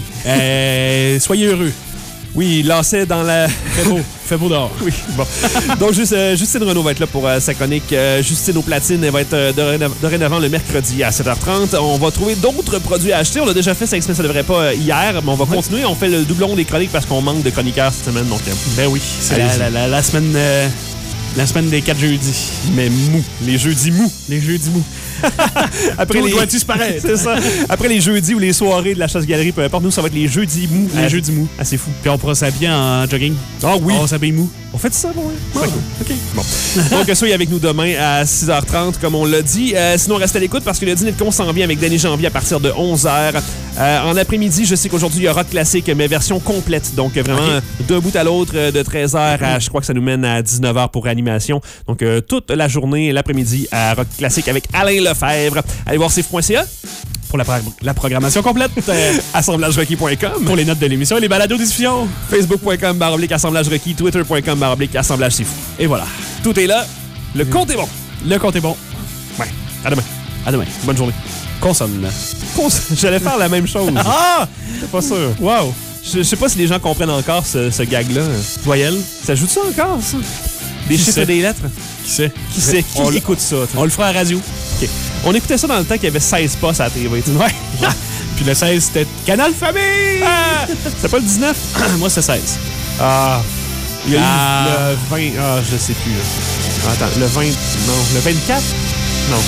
Soyez heureux. Oui, lacet dans la... Fait beau dehors. Oui, bon. Donc, Justine Renaud va être là pour sa chronique. Justine au platine, elle va être dorénavant le mercredi à 7h30. On va trouver d'autres produits à acheter. On l'a déjà fait, ça ne devrait pas hier, mais on va continuer. On fait le doublon des chroniques parce qu'on manque de chroniqueurs cette semaine. Donc, ben oui, c'est la semaine... La semaine des 4 jeudis. Mais mou. Les jeudis mous. Les jeudis mous. Après les doit disparaître. C'est ça. Après les jeudis ou les soirées de la chasse-galerie, peu importe, nous, ça va être les jeudis mous. Les jeudis mous. Ah, c'est fou. Puis on pourra s'habiller en jogging. Ah oui. On s'habille mou. On fait ça, bon, ouais. Cool. OK. Bon. Donc, soyez avec nous demain à 6h30, comme on l'a dit. Sinon, restez à l'écoute parce que le dîner de con s'en vient avec Danny Janvier à partir de 11h. En après-midi, je sais qu'aujourd'hui, il y a Rock Classique, mais version complète. Donc, vraiment, d'un bout à l'autre, de 13h à, je crois que ça nous mène à 19h pour réanimation. Donc, toute la journée, l'après-midi, à Rock Classique avec Alain Lefebvre. Allez voir CF.ca pour la programmation complète. assemblagerequis.com pour les notes de l'émission et les balados-diffusions. Facebook.com/assemblage-requis, Twitter.com/assemblage c'est fou. Et voilà. Tout est là. Le compte est bon. Le compte est bon. Ouais. À demain. À demain. Bonne journée. Consonne. J'allais faire la même chose. Ah! C'est pas sûr. Wow. Je sais pas si les gens comprennent encore ce gag-là. Voyelle. Ça joue ça encore, ça? Des Qui chiffres sait? et des lettres? Qui sait? Qui sait? Qui écoute ça? On le fera à la radio. OK. On écoutait ça dans le temps qu'il y avait 16 postes à la TV. Ouais. Puis le 16, c'était Canal Famille! Ah! C'est pas le 19? Moi, c'est 16. Ah. Il y a eu le 20. Ah, je sais plus. Là. Attends, le 20. Non. Le 24? Non.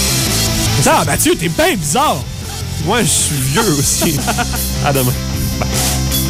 Ça, Mathieu, t'es bien bizarre! Moi, je suis vieux aussi. À demain. Bye.